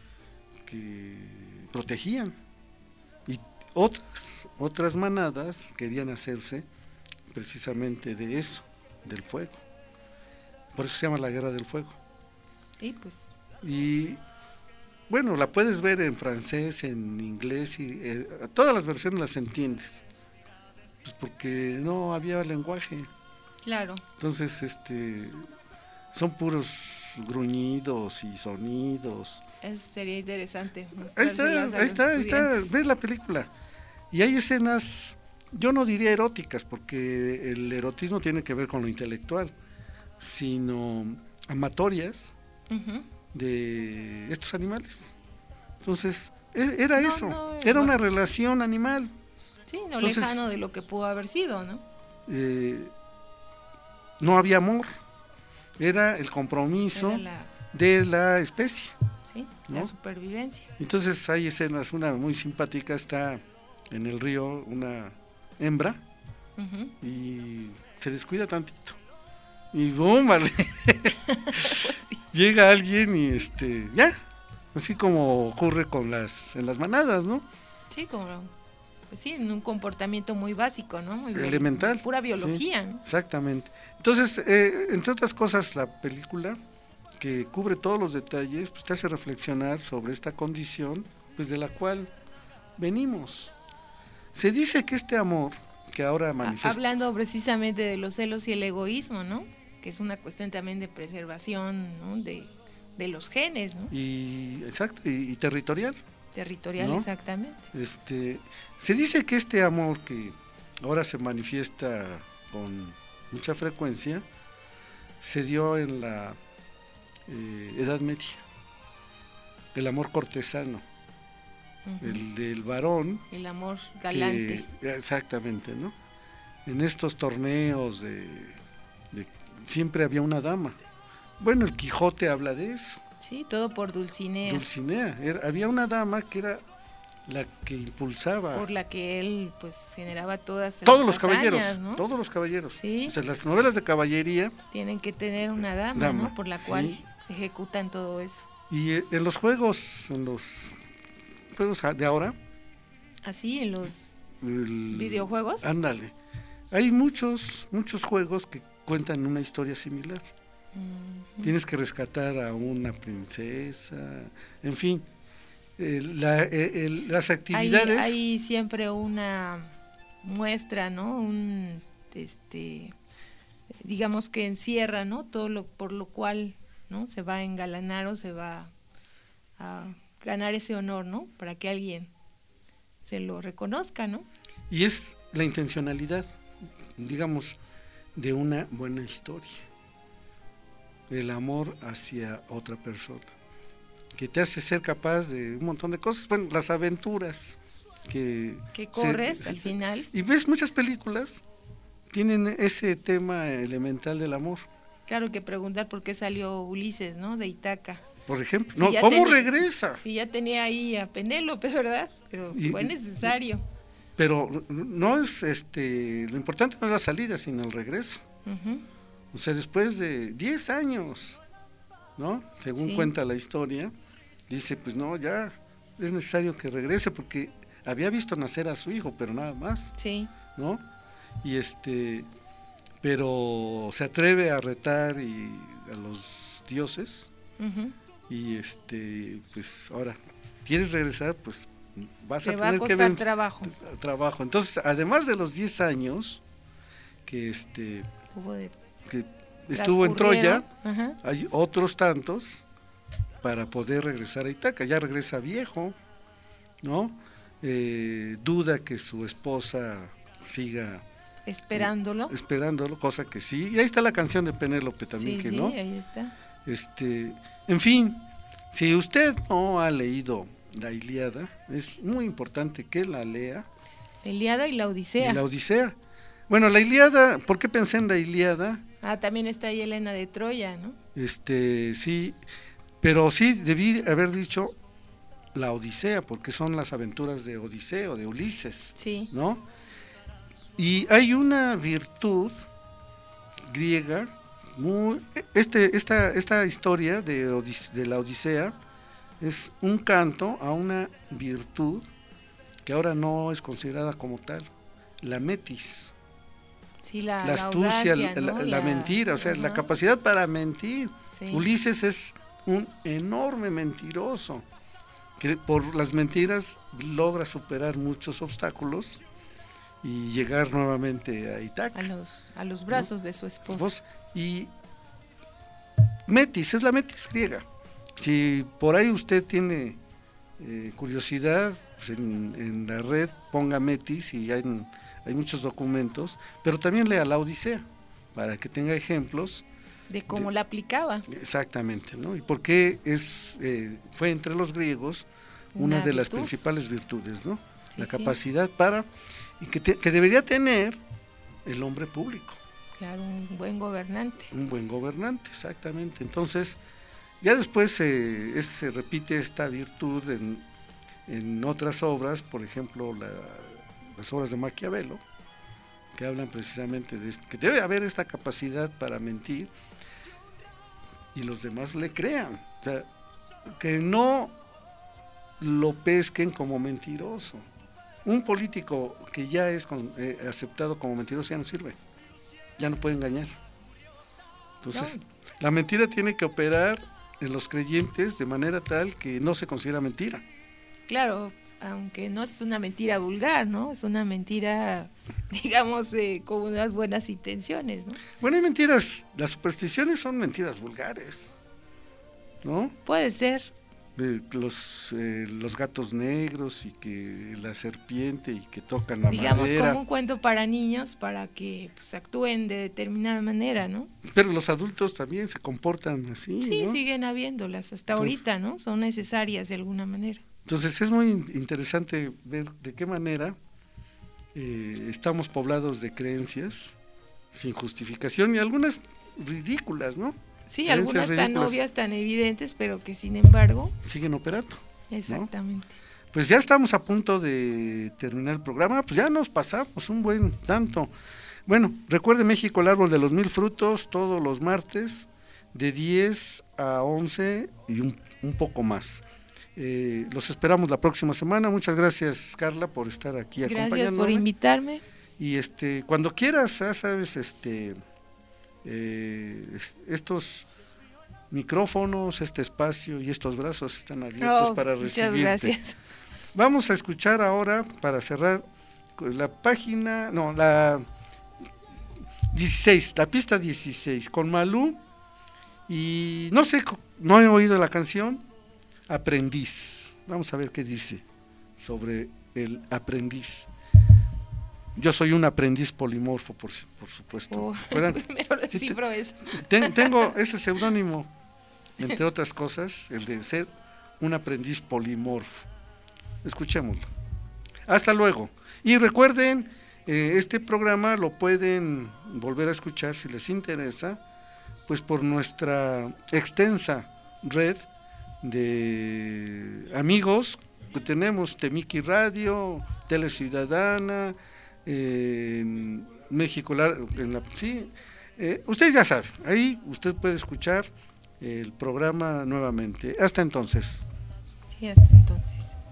S6: que protegían y otras otras manadas querían hacerse precisamente de eso, del fuego. Por eso se llama la Guerra del Fuego.
S7: Sí, pues.
S6: Y bueno, la puedes ver en francés, en inglés y eh, todas las versiones las entiendes. Pues porque no había lenguaje.
S7: Claro.
S6: Entonces, este, son puros gruñidos y sonidos.
S7: Eso sería interesante.
S6: Ahí está, ahí está, ahí está, ves la película. Y hay escenas, yo no diría eróticas, porque el erotismo tiene que ver con lo intelectual, sino amatorias uh-huh. de estos animales. Entonces, era no, eso, no, era bueno. una relación animal.
S7: Sí, no Entonces, lejano de lo que pudo haber sido, ¿no?
S6: Eh, no había amor, era el compromiso era la... de la especie.
S7: Sí, ¿no? La supervivencia.
S6: Entonces hay escenas, una muy simpática, está en el río una hembra uh-huh. y se descuida tantito y ¡bum! Vale. Pues sí. Llega alguien y este, ya, así como ocurre con las, en las manadas, ¿no?
S7: Sí, como... Pues sí, en un comportamiento muy básico, ¿no? Muy
S6: elemental.
S7: Pura biología.
S6: Sí, exactamente. Entonces, eh, entre otras cosas, la película, que cubre todos los detalles, pues te hace reflexionar sobre esta condición, pues de la cual venimos. Se dice que este amor, que ahora manifiesta...
S7: Hablando precisamente de los celos y el egoísmo, ¿no? Que es una cuestión también de preservación, ¿no? De, de los genes, ¿no?
S6: Y, exacto, y, y territorial.
S7: Territorial, ¿no? Exactamente.
S6: Este, se dice que este amor que ahora se manifiesta con mucha frecuencia se dio en la eh, Edad Media, el amor cortesano, uh-huh. el del varón.
S7: El amor galante.
S6: Que, exactamente, ¿no? En estos torneos de, de siempre había una dama. Bueno, el Quijote habla de eso.
S7: Sí, todo por Dulcinea.
S6: Dulcinea, era, había una dama que era la que impulsaba.
S7: Por la que él, pues, generaba todas
S6: todos
S7: las
S6: los
S7: hazañas,
S6: caballeros,
S7: ¿no?
S6: todos los caballeros.
S7: Sí.
S6: O sea, las novelas de caballería
S7: tienen que tener una dama,
S6: dama
S7: ¿no? Por la cual
S6: sí.
S7: ejecutan todo eso.
S6: Y eh, en los juegos, en los juegos de ahora.
S7: Así, en los
S6: el,
S7: videojuegos.
S6: Ándale. Hay muchos, muchos juegos que cuentan una historia similar. Uh-huh. Tienes que rescatar a una princesa, en fin. Eh, la, eh, el, las actividades.
S7: Hay, hay siempre una muestra, ¿no? Un, este, digamos que encierra, ¿no? Todo lo por lo cual, ¿no? Se va a engalanar o se va a ganar ese honor, ¿no? Para que alguien se lo reconozca, ¿no?
S6: Y es la intencionalidad, digamos, de una buena historia. El amor hacia otra persona, que te hace ser capaz de un montón de cosas, bueno, las aventuras que,
S7: que corres
S6: se,
S7: al final.
S6: Y ves muchas películas, tienen ese tema elemental del amor.
S7: Claro, que preguntar por qué salió Ulises, ¿no? De Ítaca.
S6: Por ejemplo,
S7: si
S6: no, ¿cómo
S7: tenía,
S6: regresa?
S7: Si ya tenía ahí a Penélope, ¿verdad? Pero y, fue necesario.
S6: Pero no es, este, lo importante no es la salida, sino el regreso. Uh-huh. O sea, después de diez años, ¿no? Según sí. cuenta la historia, dice, pues no, ya es necesario que regrese porque había visto nacer a su hijo, pero nada más.
S7: Sí.
S6: ¿No? Y este, pero se atreve a retar y a los dioses. Uh-huh. Y este, pues ahora, ¿quieres regresar? Pues vas
S7: Te
S6: a
S7: va
S6: tener
S7: a costar
S6: que ver
S7: trabajo.
S6: trabajo. Entonces, además de los diez años que este
S7: Hubo de
S6: que estuvo en Troya, uh-huh. hay otros tantos para poder regresar a Ítaca. Ya regresa viejo, ¿no? Eh, duda que su esposa siga
S7: esperándolo,
S6: eh, esperándolo, cosa que sí. Y ahí está la canción de Penélope también,
S7: sí,
S6: que
S7: sí,
S6: no.
S7: ahí está.
S6: Este, en fin, si usted no ha leído la Ilíada, es muy importante que la lea.
S7: La Ilíada y la Odisea.
S6: Y la Odisea. Bueno, la Ilíada, ¿por qué pensé en la Ilíada?
S7: Ah, también está ahí Helena de Troya, ¿no?
S6: Este, sí, pero sí debí haber dicho la Odisea, porque son las aventuras de Odiseo, de Ulises,
S7: sí.
S6: ¿no? Y hay una virtud griega, muy, este, esta, esta historia de, Odise, de la Odisea es un canto a una virtud que ahora no es considerada como tal, la metis.
S7: Sí, la,
S6: la
S7: la
S6: astucia,
S7: audacia,
S6: la,
S7: ¿no?
S6: la,
S7: la,
S6: la mentira, o sea,
S7: uh-huh.
S6: la capacidad para mentir.
S7: Sí.
S6: Ulises es un enorme mentiroso, que por las mentiras logra superar muchos obstáculos y llegar nuevamente a Ítaca.
S7: A los, a los brazos, ¿no?, de su esposa.
S6: Y metis, es la metis griega. Si por ahí usted tiene eh, curiosidad, pues en, en la red ponga metis y hay, hay muchos documentos, pero también lea la Odisea, para que tenga ejemplos.
S7: De cómo
S6: de,
S7: la aplicaba.
S6: Exactamente, ¿no? Y por qué es, eh, fue entre los griegos una, una de las principales virtudes, ¿no? Sí, la capacidad sí. para, y que, te, que debería tener el hombre público.
S7: Claro, un buen gobernante.
S6: Un buen gobernante, exactamente. Entonces, ya después eh, es, se repite esta virtud en, en otras obras, por ejemplo, la, las obras de Maquiavelo, que hablan precisamente de esto, que debe haber esta capacidad para mentir y los demás le crean, o sea, que no lo pesquen como mentiroso. Un político que ya es con, eh, aceptado como mentiroso ya no sirve, ya no puede engañar. Entonces, no. la mentira tiene que operar en los creyentes de manera tal que no se considera mentira.
S7: Claro, aunque no es una mentira vulgar, ¿no? Es una mentira, digamos, eh, con unas buenas intenciones, ¿no?
S6: Bueno, hay mentiras, las supersticiones son mentiras vulgares, ¿no?
S7: Puede ser.
S6: Eh, los, eh, los gatos negros y que la serpiente y que tocan la
S7: digamos, madera. Digamos, como un cuento para niños, para que pues actúen de determinada manera, ¿no?
S6: Pero los adultos también se comportan así,
S7: sí,
S6: ¿no?
S7: siguen habiéndolas hasta Entonces, ahorita, ¿no? Son necesarias de alguna manera.
S6: Entonces es muy interesante ver de qué manera eh, estamos poblados de creencias sin justificación y algunas ridículas, ¿no?
S7: Sí,
S6: creencias
S7: algunas tan
S6: ridículas.
S7: obvias, tan evidentes, pero que sin embargo...
S6: Siguen operando.
S7: Exactamente.
S6: ¿No? Pues ya estamos a punto de terminar el programa, pues ya nos pasamos un buen tanto. Bueno, recuerde México, el árbol de los mil frutos, todos los martes, de diez a once y un, un poco más. Eh, los esperamos la próxima semana. Muchas gracias, Carla, por estar aquí acompañándome.
S7: Gracias por invitarme.
S6: Y este, cuando quieras, ya sabes, este, eh, estos micrófonos, este espacio y estos brazos están abiertos
S7: oh,
S6: para
S7: recibirte.
S6: Muchas gracias. Vamos a escuchar ahora, para cerrar, la página, no, la dieciséis, la pista dieciséis, con Malú, y no sé, no he oído la canción, Aprendiz. Vamos a ver qué dice sobre el aprendiz. Yo soy un aprendiz polimorfo, por, por supuesto.
S7: Oh,
S6: sí,
S7: sí, pero es.
S6: Ten, tengo ese seudónimo, entre otras cosas, el de ser un aprendiz polimorfo. Escuchémoslo. Hasta luego. Y recuerden, eh, este programa lo pueden volver a escuchar si les interesa, pues por nuestra extensa red de amigos que tenemos, Temiki Radio, Tele Ciudadana, eh, en México, en la, sí, eh, usted ya sabe, ahí usted puede escuchar el programa nuevamente. Hasta entonces.
S7: Sí, hasta entonces.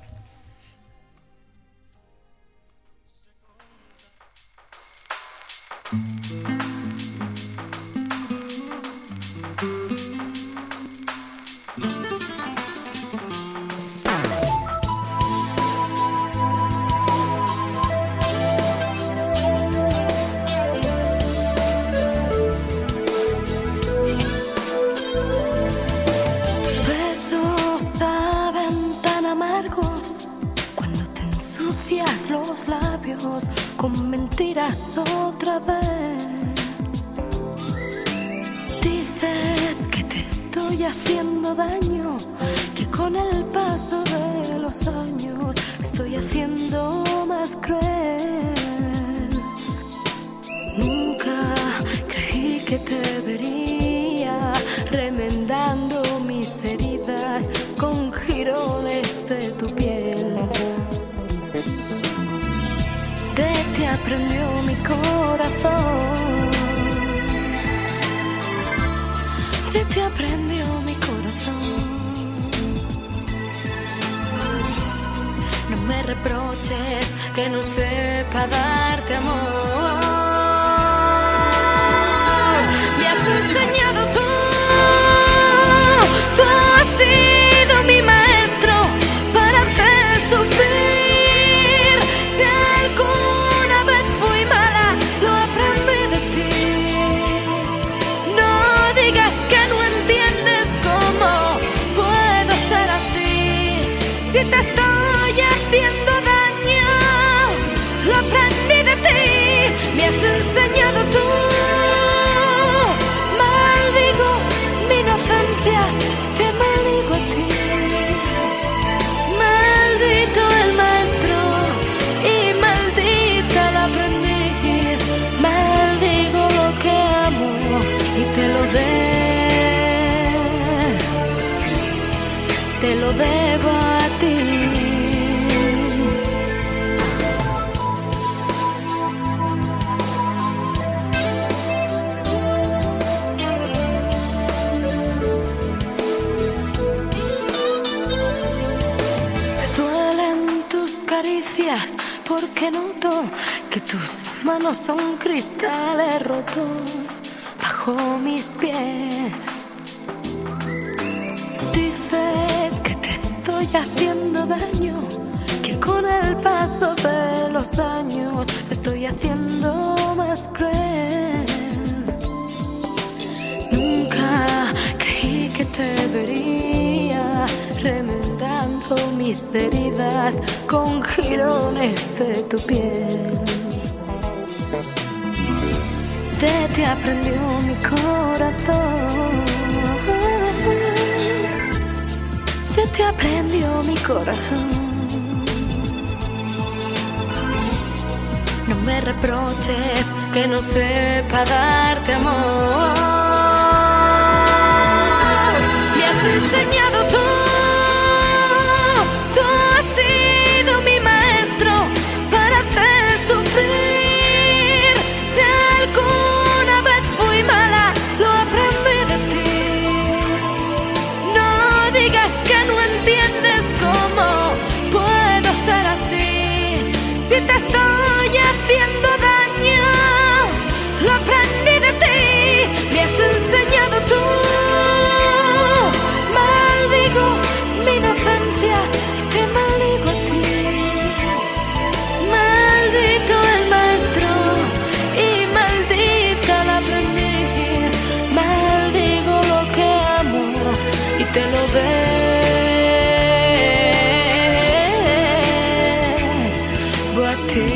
S14: Tus besos saben tan amargos cuando te ensucias los labios con mentiras otra vez. Dices que te estoy haciendo daño, que con el paso de los años me estoy haciendo más cruel. Nunca creí que te vería remendando mis heridas con jirones de tu piel. De ti aprendió mi corazón, de ti aprendió mi corazón. No me reproches que no sepa darte amor. Me has enseñado tú, tú has sido mi maestro para hacer sufrir. Si te estoy haciendo daño, lo aprendí de ti, me has enseñado tú. Maldigo mi inocencia, te maldigo a ti. Maldito el maestro y maldita el aprendiz. Maldigo lo que amo y te lo debo, te lo debo a ti. Me duelen tus caricias porque noto que tus manos son cristales rotos bajo mis pies. Dices que te estoy haciendo daño, que con el paso de los años me estoy haciendo más cruel. Nunca creí que te vería remendando mis heridas con jirones de tu piel. De ti aprendió mi corazón, de te aprendió mi corazón. No me reproches que no sepa darte amor. Me has enseñado tú, tú has sido mi maestro para hacer sufrir. Si alguna vez fui mala, lo aprendí de ti. No digas que no entiendes cómo puedo ser así. Si te estoy haciendo daño, lo aprendí de ti. Me has enseñado tú. Maldigo mi inocencia y te maldigo a ti. Maldito el maestro y maldita la aprendiz. Maldigo lo que amo y te lo debo a ti.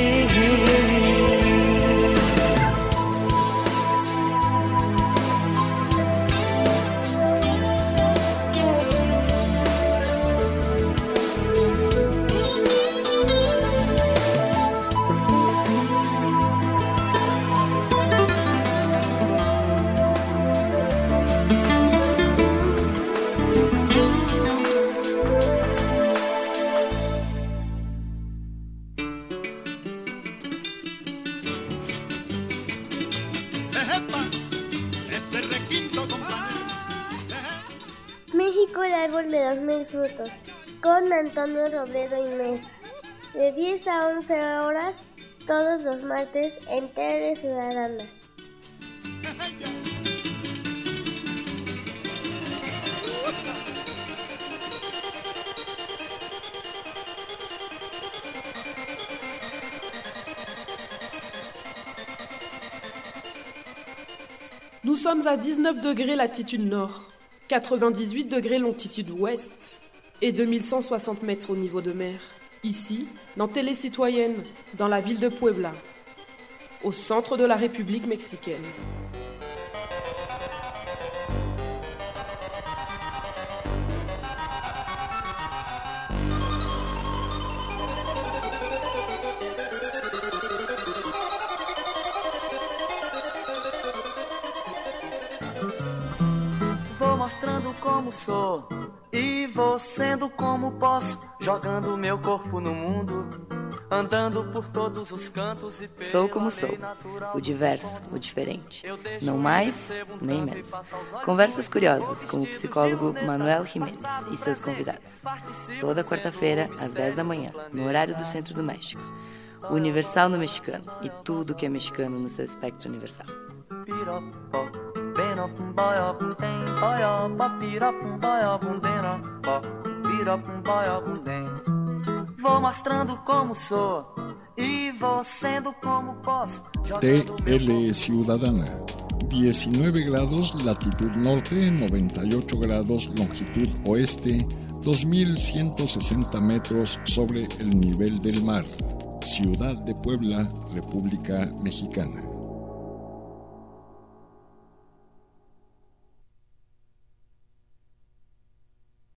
S15: México, el árbol de los mil frutos, con Antonio Robledo y Mesa, de diez a once horas, todos los martes en Tele Ciudadana.
S1: Nous sommes à dix-neuf degrés latitude nord, quatre-vingt-dix-huit degrés longitude ouest et deux mille cent soixante mètres au niveau de mer. Ici, dans Télé Citoyenne, dans la ville de Puebla, au centre de la République mexicaine.
S2: Vou mostrando como sou e vou sendo como posso, jogando meu corpo no mundo, andando por todos os cantos e
S3: Sou como sou, o diverso, o diferente, não mais nem menos. Conversas curiosas com o psicólogo Manuel Jiménez e seus convidados. Toda quarta-feira, às dez da manhã, no horário do Centro do México. O Universal no mexicano e tudo que é mexicano no seu espectro universal.
S2: Vou mostrando como sou e vou sendo como posso.
S4: T L Ciudadana, diecinueve grados latitud norte, noventa y ocho grados longitud oeste, dos mil ciento sesenta metros sobre el nivel del mar. Ciudad de Puebla, República Mexicana.